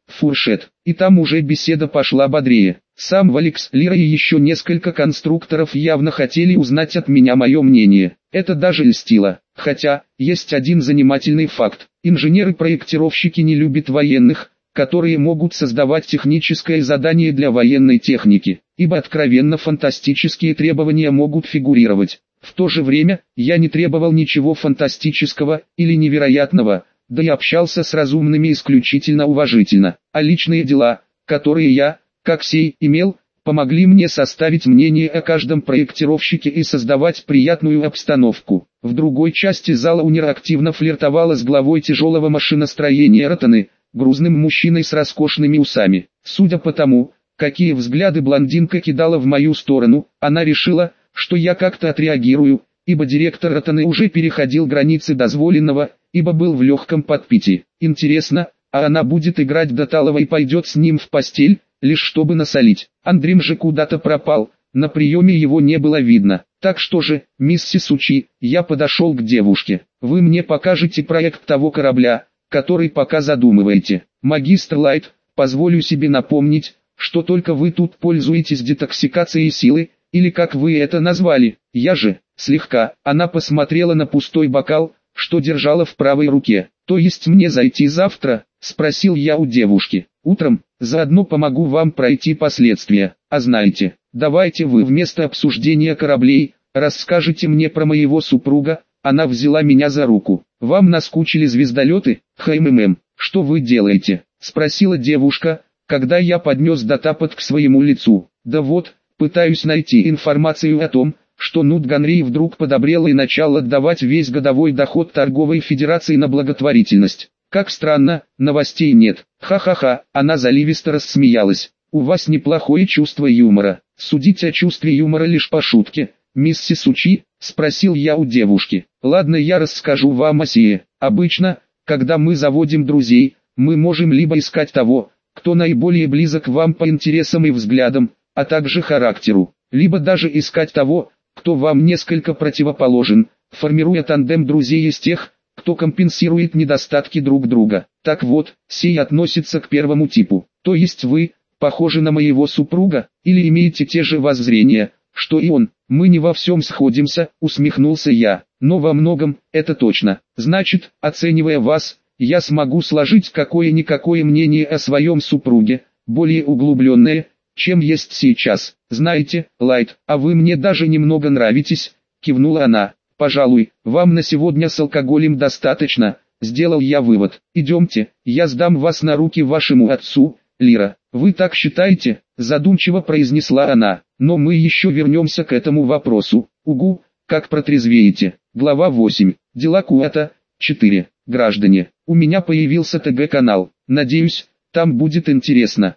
Фуршет, и там уже беседа пошла бодрее. Сам Валекс, Лира и еще несколько конструкторов явно хотели узнать от меня мое мнение. Это даже льстило. Хотя, есть один занимательный факт. Инженеры-проектировщики не любят военных, которые могут создавать техническое задание для военной техники, ибо откровенно фантастические требования могут фигурировать. В то же время, я не требовал ничего фантастического или невероятного, да и общался с разумными исключительно уважительно, а личные дела, которые я, как сей, имел, помогли мне составить мнение о каждом проектировщике и создавать приятную обстановку. В другой части зала Унир активно флиртовала с главой тяжелого машиностроения Ротаны, грузным мужчиной с роскошными усами. Судя по тому, какие взгляды блондинка кидала в мою сторону, она решила, что я как-то отреагирую, ибо директор Ротаны уже переходил границы дозволенного, ибо был в легком подпитии. Интересно, а она будет играть до талого и пойдет с ним в постель, лишь чтобы насолить. Андрим же куда-то пропал, на приеме его не было видно. Так что же, миссис Учи, я подошел к девушке. Вы мне покажете проект того корабля, который пока задумываете. Магистр Лайт, позволю себе напомнить, что только вы тут пользуетесь детоксикацией силы, или как вы это назвали. Я же, слегка, она посмотрела на пустой бокал, что держала в правой руке. То есть мне зайти завтра, спросил я у девушки. Утром, заодно помогу вам пройти последствия. А знаете, давайте вы вместо обсуждения кораблей, расскажете мне про моего супруга. Она взяла меня за руку. Вам наскучили звездолеты, хммм, что вы делаете? Спросила девушка, когда я поднес датапад к своему лицу. Да вот, пытаюсь найти информацию о том, что Нут Ганрей вдруг подобрел и начал отдавать весь годовой доход торговой федерации на благотворительность. Как странно, новостей нет. Ха-ха-ха, она заливисто рассмеялась. У вас неплохое чувство юмора. Судить о чувстве юмора лишь по шутке. Миссис Учи, спросил я у девушки. Ладно, я расскажу вам о сие. Обычно, когда мы заводим друзей, мы можем либо искать того, кто наиболее близок вам по интересам и взглядам, а также характеру, либо даже искать того, кто вам несколько противоположен, формируя тандем друзей из тех, кто компенсирует недостатки друг друга. Так вот, сей относится к первому типу. То есть вы, похожи на моего супруга, или имеете те же воззрения, что и он. Мы не во всем сходимся, усмехнулся я, но во многом, это точно. Значит, оценивая вас, я смогу сложить какое-никакое мнение о своем супруге, более углубленное, чем есть сейчас. Знаете, Лайт, а вы мне даже немного нравитесь, кивнула она. Пожалуй, вам на сегодня с алкоголем достаточно, сделал я вывод. Идемте, я сдам вас на руки вашему отцу, Лира. Вы так считаете? Задумчиво произнесла она. Но мы еще вернемся к этому вопросу. Угу, как протрезвеете. Глава восемь. Дела Куата. четыре. Граждане, у меня появился ТГ-канал. Надеюсь, там будет интересно.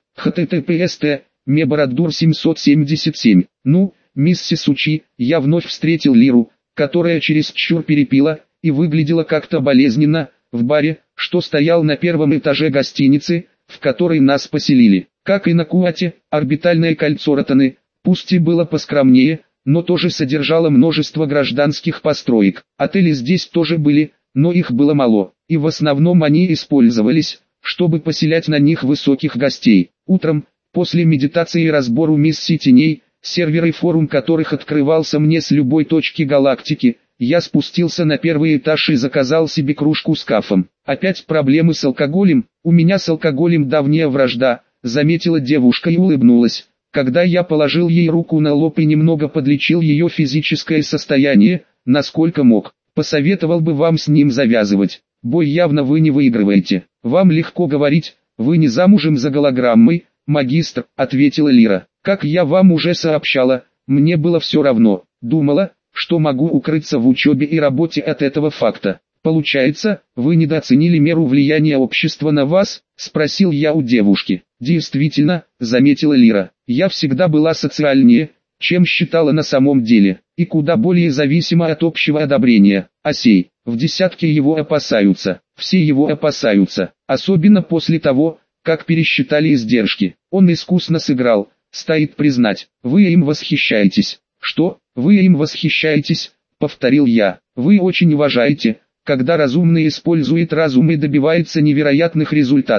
httpst Мебарадур семьсот семьдесят семь. Ну, миссис Учи, я вновь встретил Лиру, которая чересчур перепила и выглядела как-то болезненно, в баре, что стоял на первом этаже гостиницы, в которой нас поселили. Как и на Куате, орбитальное кольцо Ротаны, пусть и было поскромнее, но тоже содержало множество гражданских построек. Отели здесь тоже были, но их было мало, и в основном они использовались, чтобы поселять на них высоких гостей. Утром, после медитации и разбору миссий теней, сервер и форум которых открывался мне с любой точки галактики, я спустился на первый этаж и заказал себе кружку с кафом. Опять проблемы с алкоголем? У меня с алкоголем давняя вражда, заметила девушка и улыбнулась, когда я положил ей руку на лоб и немного подлечил ее физическое состояние, насколько мог. Посоветовал бы вам с ним завязывать. Бой явно вы не выигрываете. Вам легко говорить, вы не замужем за голограммой, магистр, ответила Лира. Как я вам уже сообщала, мне было все равно. Думала, что могу укрыться в учебе и работе от этого факта. Получается, вы недооценили меру влияния общества на вас? Спросил я у девушки. Действительно, заметила Лира, я всегда была социальнее, чем считала на самом деле, и куда более зависима от общего одобрения. А сей, в десятке его опасаются, все его опасаются, особенно после того, как пересчитали издержки. Он искусно сыграл, стоит признать, вы им восхищаетесь. Что, вы им восхищаетесь, повторил я, вы очень уважаете, когда разумный использует разум и добивается невероятных результатов.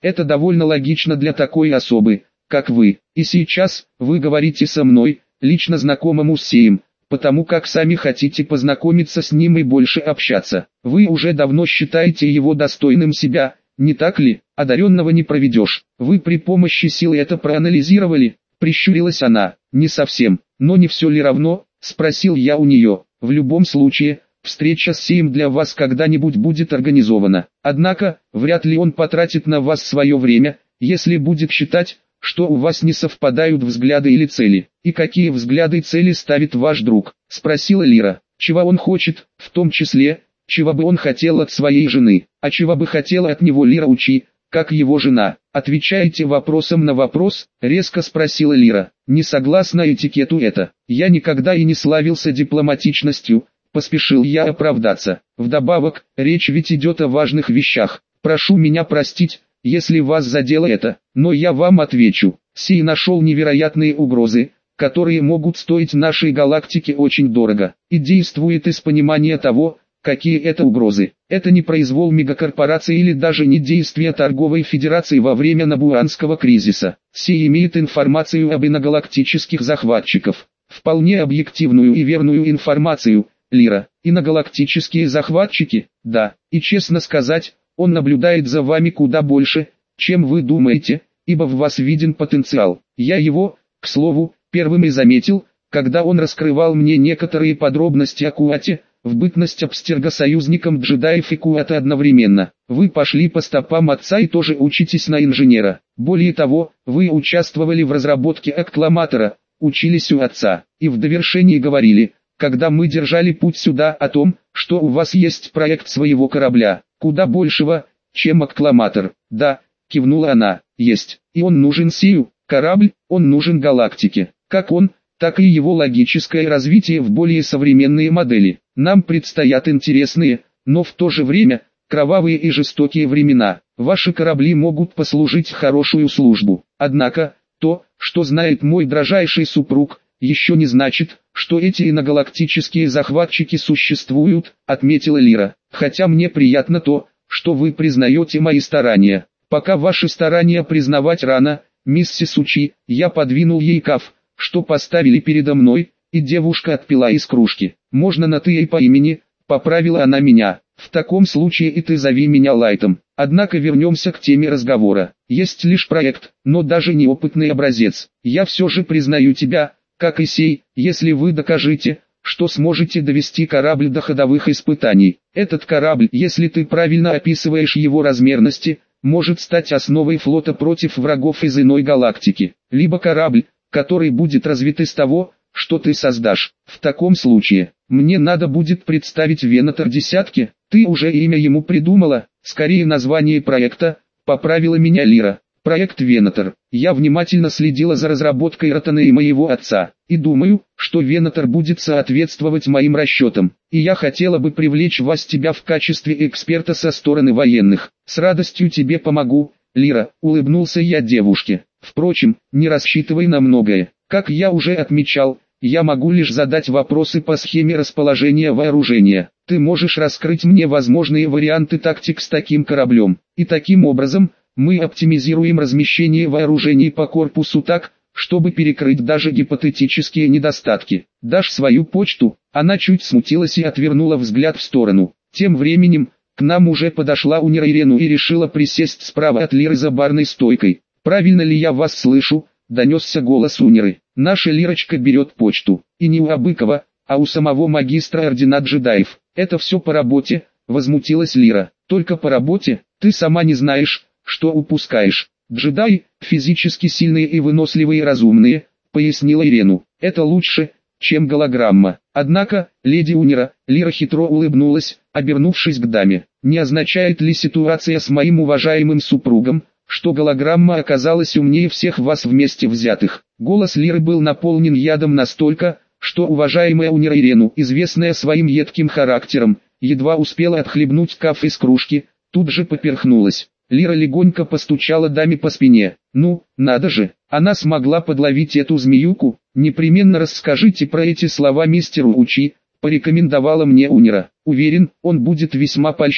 Это довольно логично для такой особы, как вы. И сейчас, вы говорите со мной, лично знакомому с сеем, потому как сами хотите познакомиться с ним и больше общаться. Вы уже давно считаете его достойным себя, не так ли? Одаренного не проведешь. Вы при помощи силы это проанализировали? Прищурилась она. Не совсем, но не все ли равно? Спросил я у нее. В любом случае, встреча с сеем для вас когда-нибудь будет организована. Однако, вряд ли он потратит на вас свое время, если будет считать, что у вас не совпадают взгляды или цели. И какие взгляды и цели ставит ваш друг? Спросила Лира. Чего он хочет, в том числе, чего бы он хотел от своей жены, а чего бы хотела от него Лира Учи, как его жена. Отвечаете вопросом на вопрос? Резко спросила Лира. Не согласна этикету это. Я никогда и не славился дипломатичностью, поспешил я оправдаться. Вдобавок, речь ведь идет о важных вещах. Прошу меня простить, если вас задело это, но я вам отвечу. Сей нашел невероятные угрозы, которые могут стоить нашей галактике очень дорого, и действует из понимания того, какие это угрозы. Это не произвол мегакорпорации или даже не действия торговой федерации во время Набуанского кризиса. Сей имеет информацию об иногалактических захватчиков. Вполне объективную и верную информацию, Лира. Иногалактические захватчики, да, и честно сказать, он наблюдает за вами куда больше, чем вы думаете, ибо в вас виден потенциал. Я его, к слову, первым и заметил, когда он раскрывал мне некоторые подробности о Куате, в бытность абстергосоюзником джедаев и Куата одновременно. Вы пошли по стопам отца и тоже учитесь на инженера. Более того, вы участвовали в разработке аккламатора, учились у отца, и в довершении говорили, когда мы держали путь сюда, о том, что у вас есть проект своего корабля, куда большего, чем аккламатор. Да, кивнула она, есть, и он нужен сею, корабль, он нужен галактике, как он, так и его логическое развитие в более современные модели. Нам предстоят интересные, но в то же время, кровавые и жестокие времена. Ваши корабли могут послужить хорошую службу. Однако, то, что знает мой дрожайший супруг, еще не значит, что эти иногалактические захватчики существуют, отметила Лира. Хотя мне приятно то, что вы признаете мои старания. Пока ваши старания признавать рано, миссис Учи, я подвинул ей каф, что поставили передо мной, и девушка отпила из кружки. Можно на «ты» и по имени, поправила она меня. В таком случае и ты зови меня Лайтом. Однако вернемся к теме разговора. Есть лишь проект, но даже неопытный образец. Я все же признаю тебя, как и сей, если вы докажете, что сможете довести корабль до ходовых испытаний. Этот корабль, если ты правильно описываешь его размерности, может стать основой флота против врагов из иной галактики. Либо корабль, который будет развит из того, что ты создашь. В таком случае, мне надо будет представить Венатор десятки. Ты уже имя ему придумала, скорее название проекта, поправила меня Лира. Проект Венатор. Я внимательно следила за разработкой Ротана и моего отца, и думаю, что Венатор будет соответствовать моим расчетам. И я хотела бы привлечь вас тебя в качестве эксперта со стороны военных. С радостью тебе помогу, Лира, улыбнулся я девушке. Впрочем, не рассчитывай на многое. Как я уже отмечал, я могу лишь задать вопросы по схеме расположения вооружения. Ты можешь раскрыть мне возможные варианты тактик с таким кораблем. И таким образом, мы оптимизируем размещение вооружений по корпусу так, чтобы перекрыть даже гипотетические недостатки. Дашь свою почту? Она чуть смутилась и отвернула взгляд в сторону. Тем временем, к нам уже подошла Унира Ирену и решила присесть справа от Лиры за барной стойкой. «Правильно ли я вас слышу?» — донесся голос Униры. «Наша Лирочка берет почту. И не у Абыкова, а у самого магистра ордена джедаев. Это все по работе», — возмутилась Лира. «Только по работе? Ты сама не знаешь, что упускаешь. Джедаи, физически сильные и выносливые и разумные», — пояснила Ирену. «Это лучше, чем голограмма. Однако, леди Унира», — Лира хитро улыбнулась, обернувшись к даме. «Не означает ли ситуация с моим уважаемым супругом, что голограмма оказалась умнее всех вас вместе взятых?» Голос Лиры был наполнен ядом настолько, что уважаемая Унира Ирену, известная своим едким характером, едва успела отхлебнуть кафе из кружки, тут же поперхнулась. Лира легонько постучала даме по спине. «Ну, надо же, она смогла подловить эту змеюку. Непременно расскажите про эти слова мистеру Учи», — порекомендовала мне Унира. «Уверен, он будет весьма польщен,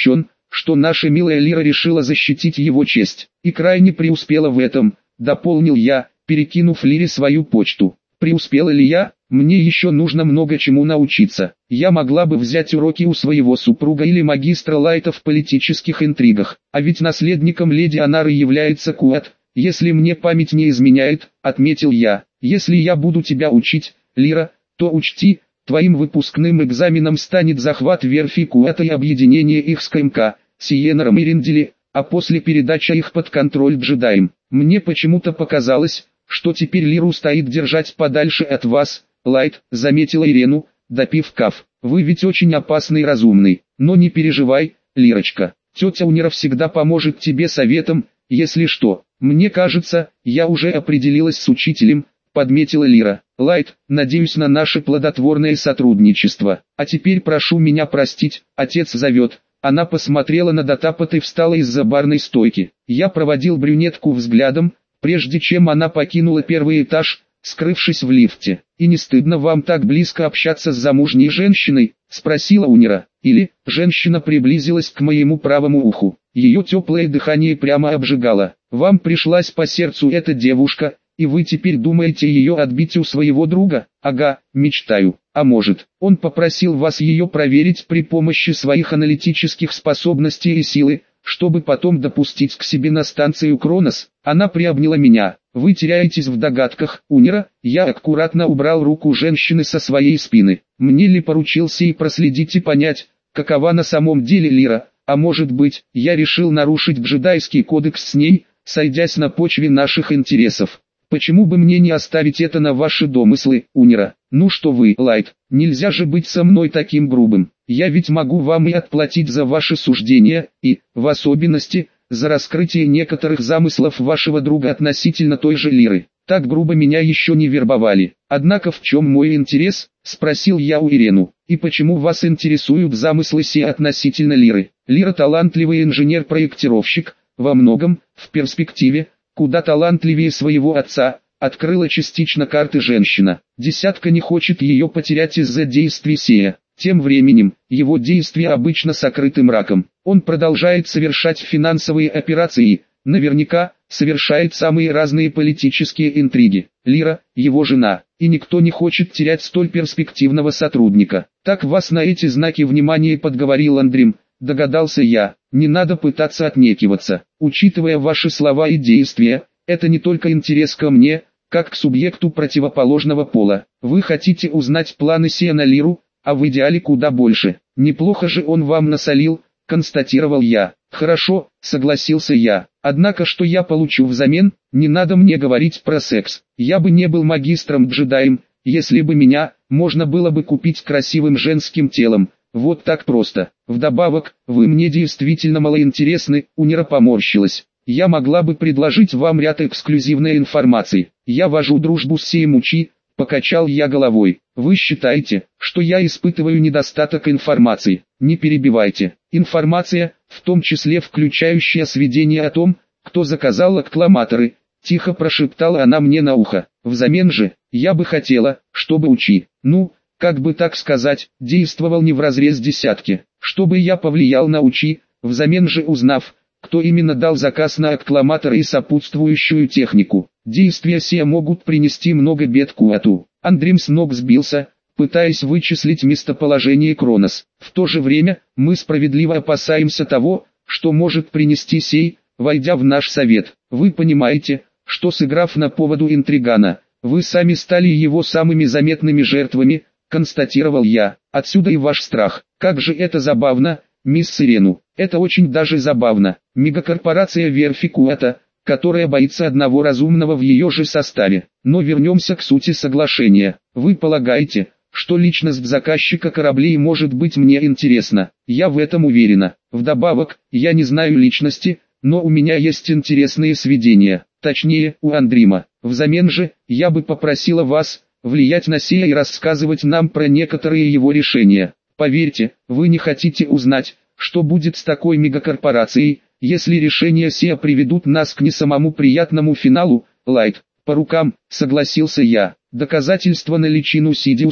что наша милая Лира решила защитить его честь, и крайне преуспела в этом, дополнил я, перекинув Лире свою почту. Преуспела ли я? Мне еще нужно много чему научиться. Я могла бы взять уроки у своего супруга или магистра Лайта в политических интригах, а ведь наследником леди Анары является Куат, если мне память не изменяет, отметил я. Если я буду тебя учить, Лира, то учти, твоим выпускным экзаменом станет захват верфи Куата и объединение их с КМК, Сиенером и Рендели, а после передача их под контроль джедаям. Мне почему-то показалось, что теперь Лиру стоит держать подальше от вас, Лайт, заметила Ирену, допив каф. Вы ведь очень опасный и разумный, но не переживай, Лирочка, тетя Унира всегда поможет тебе советом, если что. Мне кажется, я уже определилась с учителем, подметила Лира. Лайт, надеюсь на наше плодотворное сотрудничество. А теперь прошу меня простить, отец зовет. Она посмотрела на Дотапот и встала из-за барной стойки. Я проводил брюнетку взглядом, прежде чем она покинула первый этаж, скрывшись в лифте. «И не стыдно вам так близко общаться с замужней женщиной?» – спросила Унира. Или, женщина приблизилась к моему правому уху. Ее теплое дыхание прямо обжигало. «Вам пришлась по сердцу эта девушка, и вы теперь думаете ее отбить у своего друга?» «Ага, мечтаю. А может, он попросил вас ее проверить при помощи своих аналитических способностей и силы, чтобы потом допустить к себе на станцию Кронос?» Она приобняла меня. «Вы теряетесь в догадках, Унира». Я аккуратно убрал руку женщины со своей спины. «Мне ли поручился и проследить и понять, какова на самом деле Лира? А может быть, я решил нарушить джедайский кодекс с ней, сойдясь на почве наших интересов? Почему бы мне не оставить это на ваши домыслы, Унира? Ну что вы, Лайт, нельзя же быть со мной таким грубым. Я ведь могу вам и отплатить за ваши суждения, и, в особенности, за раскрытие некоторых замыслов вашего друга относительно той же Лиры. Так грубо меня еще не вербовали. Однако в чем мой интерес?» – спросил я у Ирену. «И почему вас интересуют замыслы сии относительно Лиры?» Лира талантливый инженер-проектировщик, во многом, в перспективе, куда талантливее своего отца, открыла частично карты женщина. Десятка не хочет ее потерять из-за действий сея. Тем временем, его действия обычно сокрыты мраком. Он продолжает совершать финансовые операции, наверняка, совершает самые разные политические интриги. Лира, его жена, и никто не хочет терять столь перспективного сотрудника. Так вас на эти знаки внимания подговорил Андрим, догадался я. Не надо пытаться отнекиваться. Учитывая ваши слова и действия, это не только интерес ко мне, как к субъекту противоположного пола. Вы хотите узнать планы Сея на Лиру, а в идеале куда больше. Неплохо же он вам насолил, констатировал я. Хорошо, согласился я. Однако что я получу взамен? Не надо мне говорить про секс. Я бы не был магистром-джедаем, если бы меня можно было бы купить красивым женским телом. Вот так просто. Вдобавок, вы мне действительно малоинтересны, Унира поморщилась. Я могла бы предложить вам ряд эксклюзивной информации. Я вожу дружбу с Сеем Учи, покачал я головой. Вы считаете, что я испытываю недостаток информации? Не перебивайте. Информация, в том числе включающая сведения о том, кто заказал аккламаторы, тихо прошептала она мне на ухо. Взамен же, я бы хотела, чтобы Учи, ну, как бы так сказать, действовал не вразрез десятки. Чтобы я повлиял на Учи, взамен же узнав, кто именно дал заказ на аккламаторы и сопутствующую технику. Действия сия могут принести много бед Куату. Андрим с ног сбился, пытаясь вычислить местоположение Кронос. В то же время, мы справедливо опасаемся того, что может принести сей, войдя в наш совет. Вы понимаете, что сыграв на поводу интригана, вы сами стали его самыми заметными жертвами, констатировал я. Отсюда и ваш страх. Как же это забавно, мисс Сирену. Это очень даже забавно. Мегакорпорация верфи Куата, которая боится одного разумного в ее же составе. Но вернемся к сути соглашения. Вы полагаете, что личность заказчика кораблей может быть мне интересна? Я в этом уверена. Вдобавок, я не знаю личности, но у меня есть интересные сведения. Точнее, у Андрима. Взамен же, я бы попросила вас влиять на Сея и рассказывать нам про некоторые его решения. Поверьте, вы не хотите узнать, что будет с такой мегакорпорацией, если решения Сея приведут нас к не самому приятному финалу. Лайт, по рукам, согласился я. Доказательства на личину Сидиуса,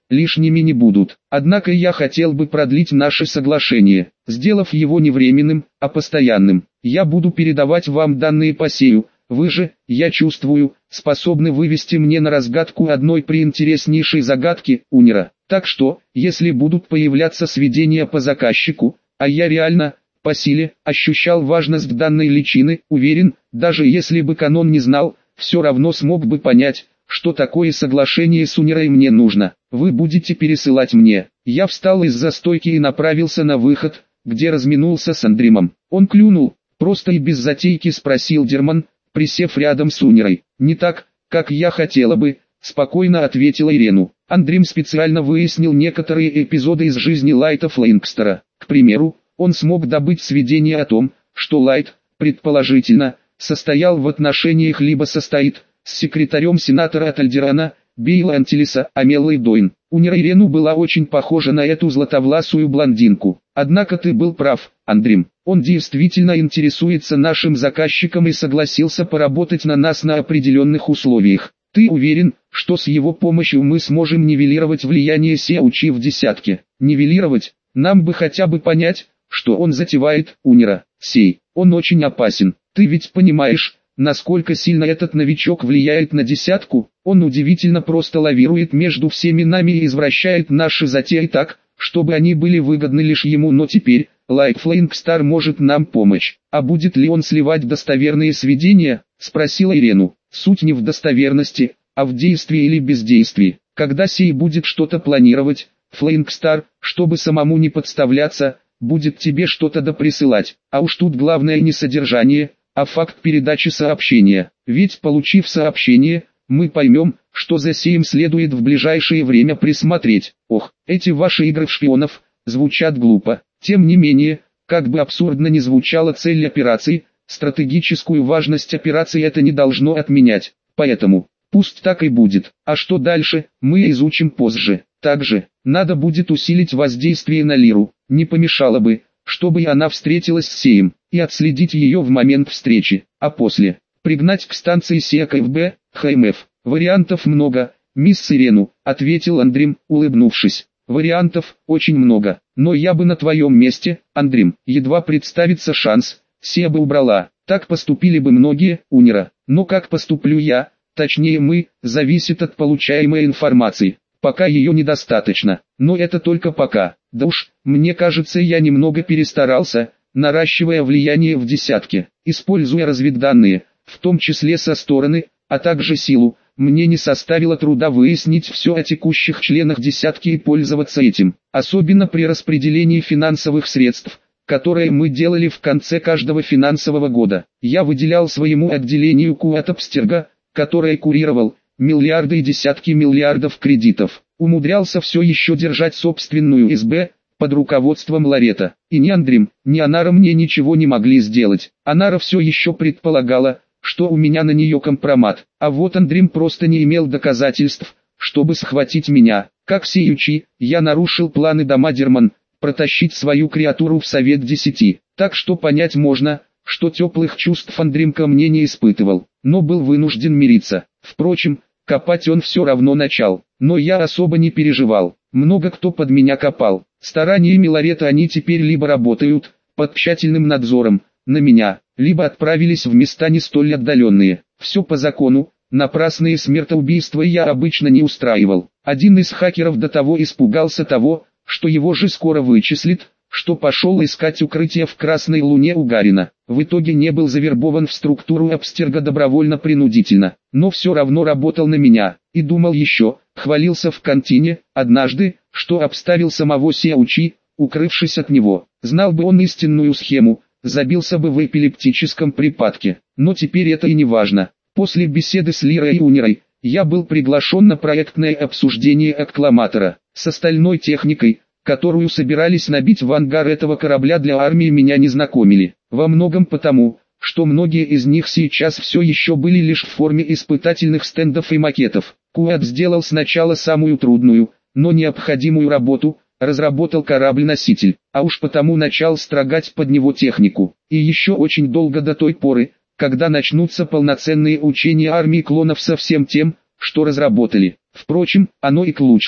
лишними не будут. Однако я хотел бы продлить наше соглашение, сделав его не временным, а постоянным. Я буду передавать вам данные по сею. Вы же, я чувствую, способны вывести мне на разгадку одной приинтереснейшей загадки, Унира. Так что, если будут появляться сведения по заказчику, а я реально, по силе, ощущал важность данной личины, уверен, даже если бы канон не знал, все равно смог бы понять, что такое соглашение с Унирой мне нужно. Вы будете пересылать мне. Я встал из-за стойки и направился на выход, где разминулся с Андримом. Он клюнул, просто и без затейки спросил Дерман, присев рядом с Унирой. «Не так, как я хотела бы», — спокойно ответила Ирену. Андрим специально выяснил некоторые эпизоды из жизни Лайта Флэнкстера. К примеру, он смог добыть сведения о том, что Лайт, предположительно, состоял в отношениях либо состоит с секретарем сенатора от Альдерана, Бейла Антилиса, Амеллой Дойн. Унира Ирену была очень похожа на эту златовласую блондинку. Однако ты был прав, Андрим. Он действительно интересуется нашим заказчиком и согласился поработать на нас на определенных условиях. Ты уверен, что с его помощью мы сможем нивелировать влияние Сеучи в десятке? Нивелировать? Нам бы хотя бы понять, что он затевает, Унира. Сей, он очень опасен. Ты ведь понимаешь, насколько сильно этот новичок влияет на десятку? Он удивительно просто лавирует между всеми нами и извращает наши затеи так, чтобы они были выгодны лишь ему. Но теперь, Лайт Флэнкстар может нам помочь. А будет ли он сливать достоверные сведения? Спросила Ирену. Суть не в достоверности, а в действии или бездействии. Когда сей будет что-то планировать, Флэнкстар, чтобы самому не подставляться, будет тебе что-то доприсылать. А уж тут главное не содержание, а факт передачи сообщения. Ведь получив сообщение, мы поймем, что за сеем следует в ближайшее время присмотреть. Ох, эти ваши игры в шпионов звучат глупо. Тем не менее, как бы абсурдно ни звучала цель операции, стратегическую важность операции это не должно отменять. Поэтому, пусть так и будет. А что дальше, мы изучим позже. Также, надо будет усилить воздействие на Лиру. Не помешало бы, чтобы и она встретилась с Сеем, и отследить ее в момент встречи, а после, пригнать к станции Сея КФБ, ХМФ. Вариантов много, мисс Ирену, ответил Андрим, улыбнувшись. Вариантов очень много, но я бы на твоем месте, Андрим, едва представится шанс, Сея бы убрала. Так поступили бы многие, Унира. Но как поступлю я, точнее мы, зависит от получаемой информации. Пока ее недостаточно, но это только пока. Да уж, мне кажется, я немного перестарался, наращивая влияние в десятке, используя разведданные, в том числе со стороны, а также силу. Мне не составило труда выяснить все о текущих членах десятки и пользоваться этим, особенно при распределении финансовых средств, которые мы делали в конце каждого финансового года. Я выделял своему отделению Куатапстерга, которое курировал, миллиарды и десятки миллиардов кредитов. Умудрялся все еще держать собственную СБ, под руководством Ларета. И ни Андрим, ни Анара мне ничего не могли сделать. Анара все еще предполагала, что у меня на нее компромат. А вот Андрим просто не имел доказательств, чтобы схватить меня. Как Сеючи, я нарушил планы дома Дерман, протащить свою креатуру в Совет Десяти. Так что понять можно, что теплых чувств Андрим ко мне не испытывал, но был вынужден мириться. Впрочем, копать он все равно начал, но я особо не переживал. Много кто под меня копал. Стараниями Ларета они теперь либо работают, под тщательным надзором, на меня, либо отправились в места не столь отдаленные. Все по закону, напрасные смертоубийства я обычно не устраивал. Один из хакеров до того испугался того, что его же скоро вычислит, что пошел искать укрытие в Красной Луне у Гарина. В итоге не был завербован в структуру Абстерга добровольно-принудительно, но все равно работал на меня, и думал еще, хвалился в кантине, однажды, что обставил самого Сеучи, укрывшись от него. Знал бы он истинную схему, забился бы в эпилептическом припадке, но теперь это и не важно. После беседы с Лирой и Унирой, я был приглашен на проектное обсуждение аккламатора. С остальной техникой, которую собирались набить в ангар этого корабля для армии, меня не знакомили. Во многом потому, что многие из них сейчас все еще были лишь в форме испытательных стендов и макетов. Куат сделал сначала самую трудную, но необходимую работу, разработал корабль-носитель, а уж потому начал строгать под него технику. И еще очень долго до той поры, когда начнутся полноценные учения армии клонов со всем тем, что разработали. Впрочем, оно и к лучшему.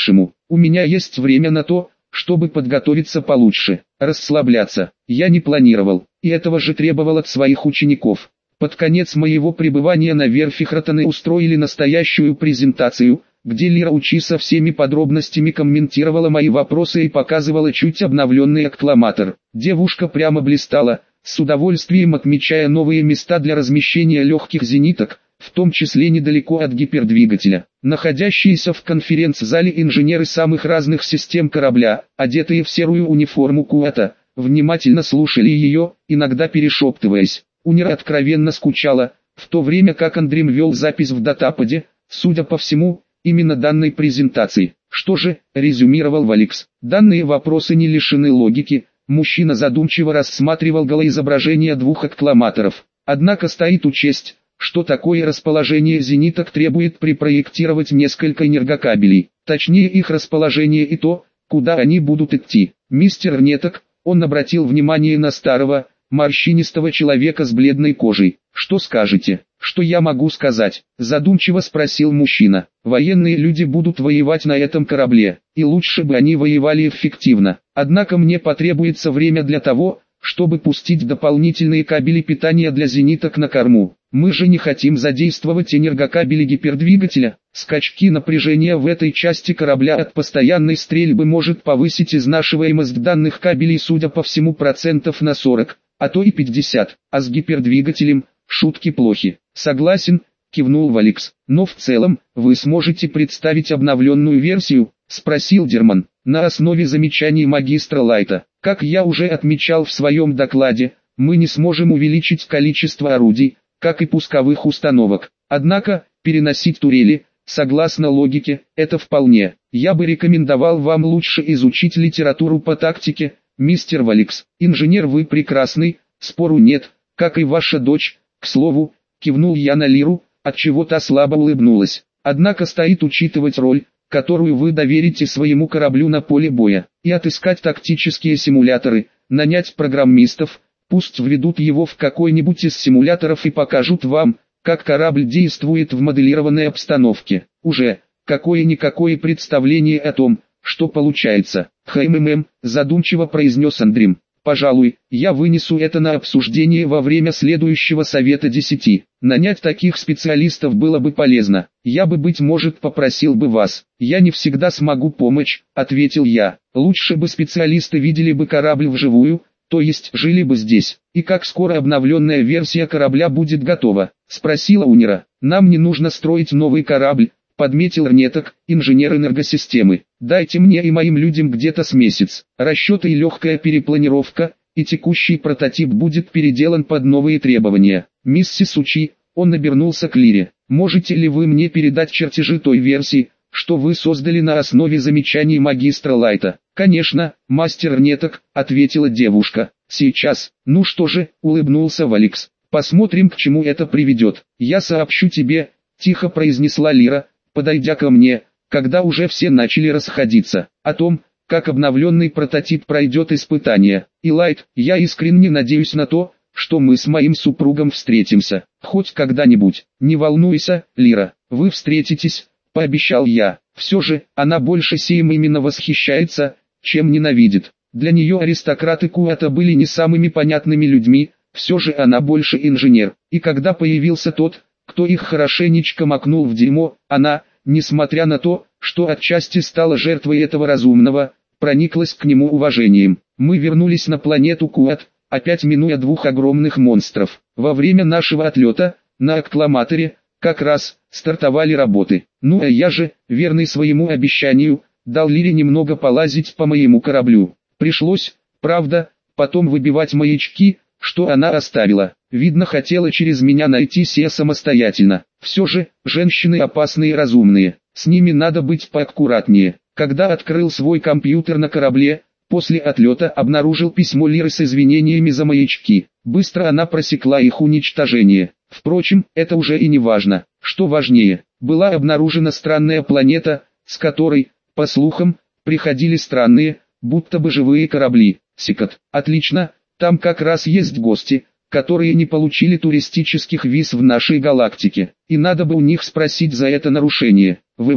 У меня есть время на то, чтобы подготовиться получше. Расслабляться я не планировал, и этого же требовал от своих учеников. Под конец моего пребывания на верфи Хратаны устроили настоящую презентацию, где Лира Учи со всеми подробностями комментировала мои вопросы и показывала чуть обновленный аккламатор. Девушка прямо блистала, с удовольствием отмечая новые места для размещения легких зениток, в том числе недалеко от гипердвигателя. Находящиеся в конференц-зале инженеры самых разных систем корабля, одетые в серую униформу Куата, внимательно слушали ее, иногда перешептываясь. Унира откровенно скучала, в то время как Андрим вел запись в датападе, судя по всему, именно данной презентации. Что же, резюмировал Валикс, данные вопросы не лишены логики. Мужчина задумчиво рассматривал голоизображение двух аккламаторов. Однако стоит учесть, что такое расположение зениток требует припроектировать несколько энергокабелей, точнее их расположение и то, куда они будут идти. Мистер Неток, он обратил внимание на старого, морщинистого человека с бледной кожей. «Что скажете?» «Что я могу сказать?» – задумчиво спросил мужчина. «Военные люди будут воевать на этом корабле, и лучше бы они воевали эффективно. Однако мне потребуется время для того, чтобы пустить дополнительные кабели питания для зениток на корму. Мы же не хотим задействовать энергокабели гипердвигателя. Скачки напряжения в этой части корабля от постоянной стрельбы может повысить изнашиваемость данных кабелей, судя по всему, процентов на сорок, а то и пятьдесят, а с гипердвигателем шутки плохи». «Согласен», кивнул Валикс. «Но в целом, вы сможете представить обновленную версию?» – спросил Дерман. «На основе замечаний магистра Лайта. Как я уже отмечал в своем докладе, мы не сможем увеличить количество орудий, как и пусковых установок. Однако, переносить турели, согласно логике, это вполне. Я бы рекомендовал вам лучше изучить литературу по тактике, мистер Валикс. Инженер вы прекрасный, спору нет, как и ваша дочь, к слову». Кивнул я на Лиру, отчего та слабо улыбнулась. «Однако стоит учитывать роль, которую вы доверите своему кораблю на поле боя, и отыскать тактические симуляторы, нанять программистов, пусть введут его в какой-нибудь из симуляторов и покажут вам, как корабль действует в моделированной обстановке. Уже, какое-никакое представление о том, что получается». «Хмм», задумчиво произнес Андрим. «Пожалуй, я вынесу это на обсуждение во время следующего совета десяти. Нанять таких специалистов было бы полезно. Я бы, быть может, попросил бы вас. Я не всегда смогу помочь», — ответил я. «Лучше бы специалисты видели бы корабль вживую, то есть жили бы здесь». «И как скоро обновленная версия корабля будет готова?» — спросила Унира. «Нам не нужно строить новый корабль», — подметил Рнеток, инженер энергосистемы. «Дайте мне и моим людям где-то с месяц. Расчеты и легкая перепланировка, и текущий прототип будет переделан под новые требования. Миссис Учи», он обернулся к Лире, «можете ли вы мне передать чертежи той версии, что вы создали на основе замечаний магистра Лайта?» «Конечно, мастер Рнеток», — ответила девушка. «Сейчас». «Ну что же», — улыбнулся Валикс. «Посмотрим, к чему это приведет. Я сообщу тебе», — тихо произнесла Лира, подойдя ко мне, когда уже все начали расходиться, «о том, как обновленный прототип пройдет испытания. И Лайт, я искренне надеюсь на то, что мы с моим супругом встретимся, хоть когда-нибудь. Не волнуйся, Лира, вы встретитесь», — пообещал я. Все же, она больше сеем именно восхищается, чем ненавидит. Для нее аристократы Куата были не самыми понятными людьми, все же она больше инженер. И когда появился тот, кто их хорошенечко макнул в дерьмо, она, несмотря на то, что отчасти стала жертвой этого разумного, прониклась к нему уважением. Мы вернулись на планету Куат, опять минуя двух огромных монстров. Во время нашего отлета, на аккламаторе, как раз, стартовали работы. Ну а я же, верный своему обещанию, дал Лире немного полазить по моему кораблю. Пришлось, правда, потом выбивать маячки, что она оставила. Видно, хотела через меня найти Сия самостоятельно. Все же, женщины опасные и разумные, с ними надо быть поаккуратнее. Когда открыл свой компьютер на корабле, после отлета обнаружил письмо Лиры с извинениями за маячки. Быстро она просекла их уничтожение. Впрочем, это уже и не важно. Что важнее, была обнаружена странная планета, с которой, по слухам, приходили странные, будто бы живые корабли. Секот. Отлично, там как раз есть гости, которые не получили туристических виз в нашей галактике, и надо бы у них спросить за это нарушение. ВВ,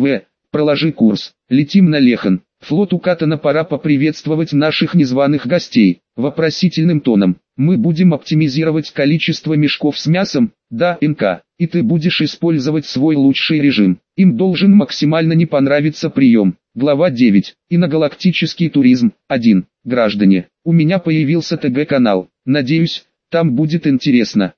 проложи курс. Летим на Лехан. Флоту Катана пора поприветствовать наших незваных гостей. Вопросительным тоном. Мы будем оптимизировать количество мешков с мясом, да, НК. И ты будешь использовать свой лучший режим. Им должен максимально не понравиться прием. Глава девять. Иногалактический туризм. один. Граждане, у меня появился ТГ-канал. Надеюсь, там будет интересно.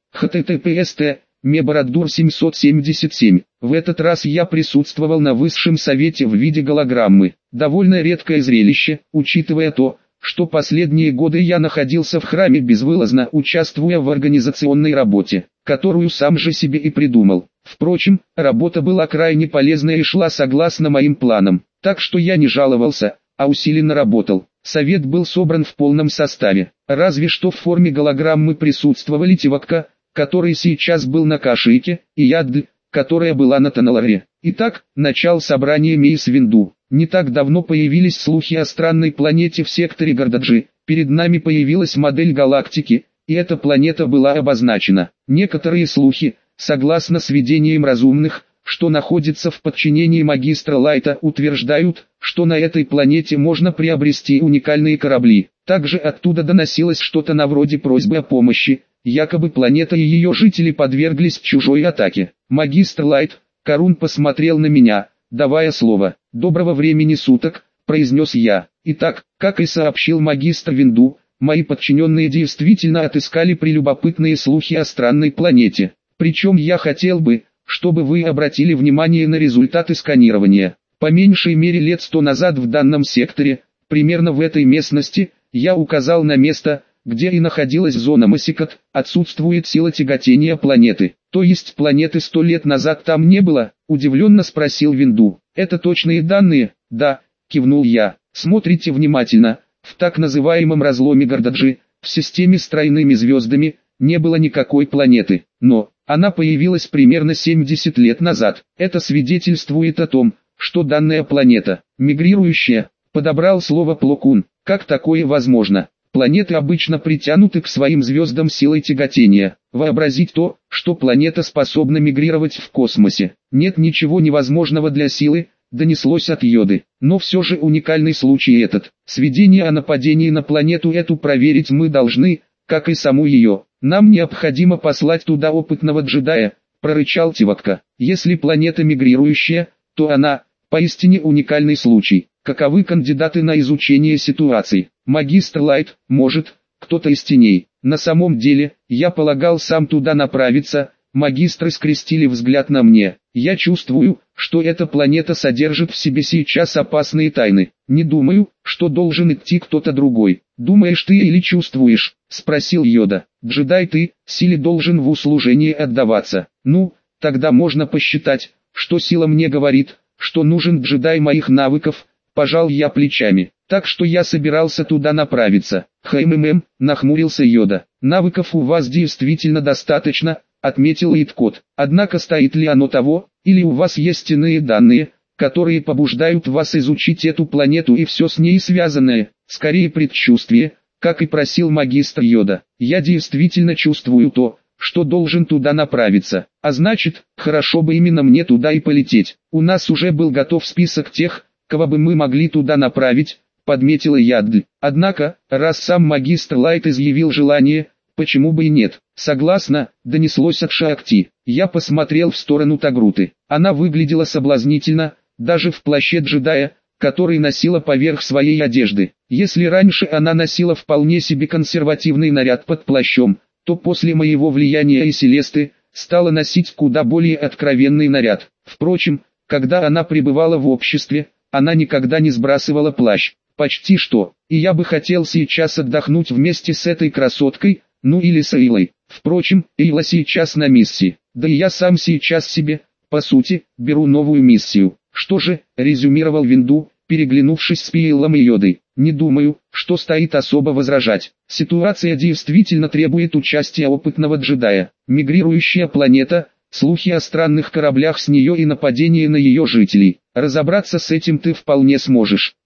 https Меборадур семьсот семьдесят семь. В этот раз я присутствовал на высшем совете в виде голограммы. Довольно редкое зрелище, учитывая то, что последние годы я находился в храме безвылазно, участвуя в организационной работе, которую сам же себе и придумал. Впрочем, работа была крайне полезная и шла согласно моим планам, так что я не жаловался, а усиленно работал. Совет был собран в полном составе, разве что в форме голограммы присутствовали Тивакка, который сейчас был на Кашике, и Ядд, которая была на Таналаре. Итак, начал собрание Мейс Винду. Не так давно появились слухи о странной планете в секторе Гордаджи. Перед нами появилась модель галактики, и эта планета была обозначена. Некоторые слухи, согласно сведениям разумных, что находится в подчинении магистра Лайта, утверждают, что на этой планете можно приобрести уникальные корабли. Также оттуда доносилось что-то на вроде просьбы о помощи. Якобы планета и ее жители подверглись чужой атаке. Магистр Лайт, Карун посмотрел на меня, давая слово. «Доброго времени суток», — произнес я. Итак, как и сообщил магистр Винду, мои подчиненные действительно отыскали прелюбопытные слухи о странной планете. Причем я хотел бы, чтобы вы обратили внимание на результаты сканирования. По меньшей мере лет сто назад в данном секторе, примерно в этой местности, я указал на место, где и находилась зона Масикат, отсутствует сила тяготения планеты. То есть планеты сто лет назад там не было? Удивленно спросил Винду. Это точные данные? Да, кивнул я. Смотрите внимательно. В так называемом разломе Гордаджи, в системе с тройными звездами, не было никакой планеты. Но, она появилась примерно семьдесят лет назад. Это свидетельствует о том, что данная планета, мигрирующая, подобрал слово Плокун. Как такое возможно? Планеты обычно притянуты к своим звездам силой тяготения. Вообразить то, что планета способна мигрировать в космосе. Нет ничего невозможного для силы, донеслось от Йоды. Но все же уникальный случай этот. Сведения о нападении на планету эту проверить мы должны, как и саму ее. Нам необходимо послать туда опытного джедая, прорычал Тивакка. Если планета мигрирующая, то она, поистине уникальный случай. Каковы кандидаты на изучение ситуации? Магистр Лайт, может, кто-то из теней. На самом деле, я полагал сам туда направиться. Магистры скрестили взгляд на мне. Я чувствую, что эта планета содержит в себе сейчас опасные тайны. Не думаю, что должен идти кто-то другой. Думаешь ты или чувствуешь? Спросил Йода. Джедай ты, силе должен в услужении отдаваться. Ну, тогда можно посчитать, что сила мне говорит, что нужен джедай моих навыков. Пожал я плечами, так что я собирался туда направиться. Хммм, нахмурился Йода. Навыков у вас действительно достаточно, отметил Иткот. Однако стоит ли оно того, или у вас есть иные данные, которые побуждают вас изучить эту планету и все с ней связанное? Скорее предчувствие, как и просил магистр Йода. Я действительно чувствую то, что должен туда направиться. А значит, хорошо бы именно мне туда и полететь. У нас уже был готов список тех, кого бы мы могли туда направить, подметила Ядд. Однако, раз сам магистр Лайт изъявил желание, почему бы и нет? Согласно, донеслось от Шаакти. Я посмотрел в сторону Тагруты. Она выглядела соблазнительно, даже в плаще джедая, который носила поверх своей одежды. Если раньше она носила вполне себе консервативный наряд под плащом, то после моего влияния и Селесты, стала носить куда более откровенный наряд. Впрочем, когда она пребывала в обществе, она никогда не сбрасывала плащ, почти что, и я бы хотел сейчас отдохнуть вместе с этой красоткой, ну или с Эйлой. Впрочем, Эйла сейчас на миссии, да и я сам сейчас себе, по сути, беру новую миссию. Что же, резюмировал Винду, переглянувшись с Пиэлом и Йодой, не думаю, что стоит особо возражать. Ситуация действительно требует участия опытного джедая. Мигрирующая планета, слухи о странных кораблях с нее и нападение на ее жителей. Разобраться с этим ты вполне сможешь.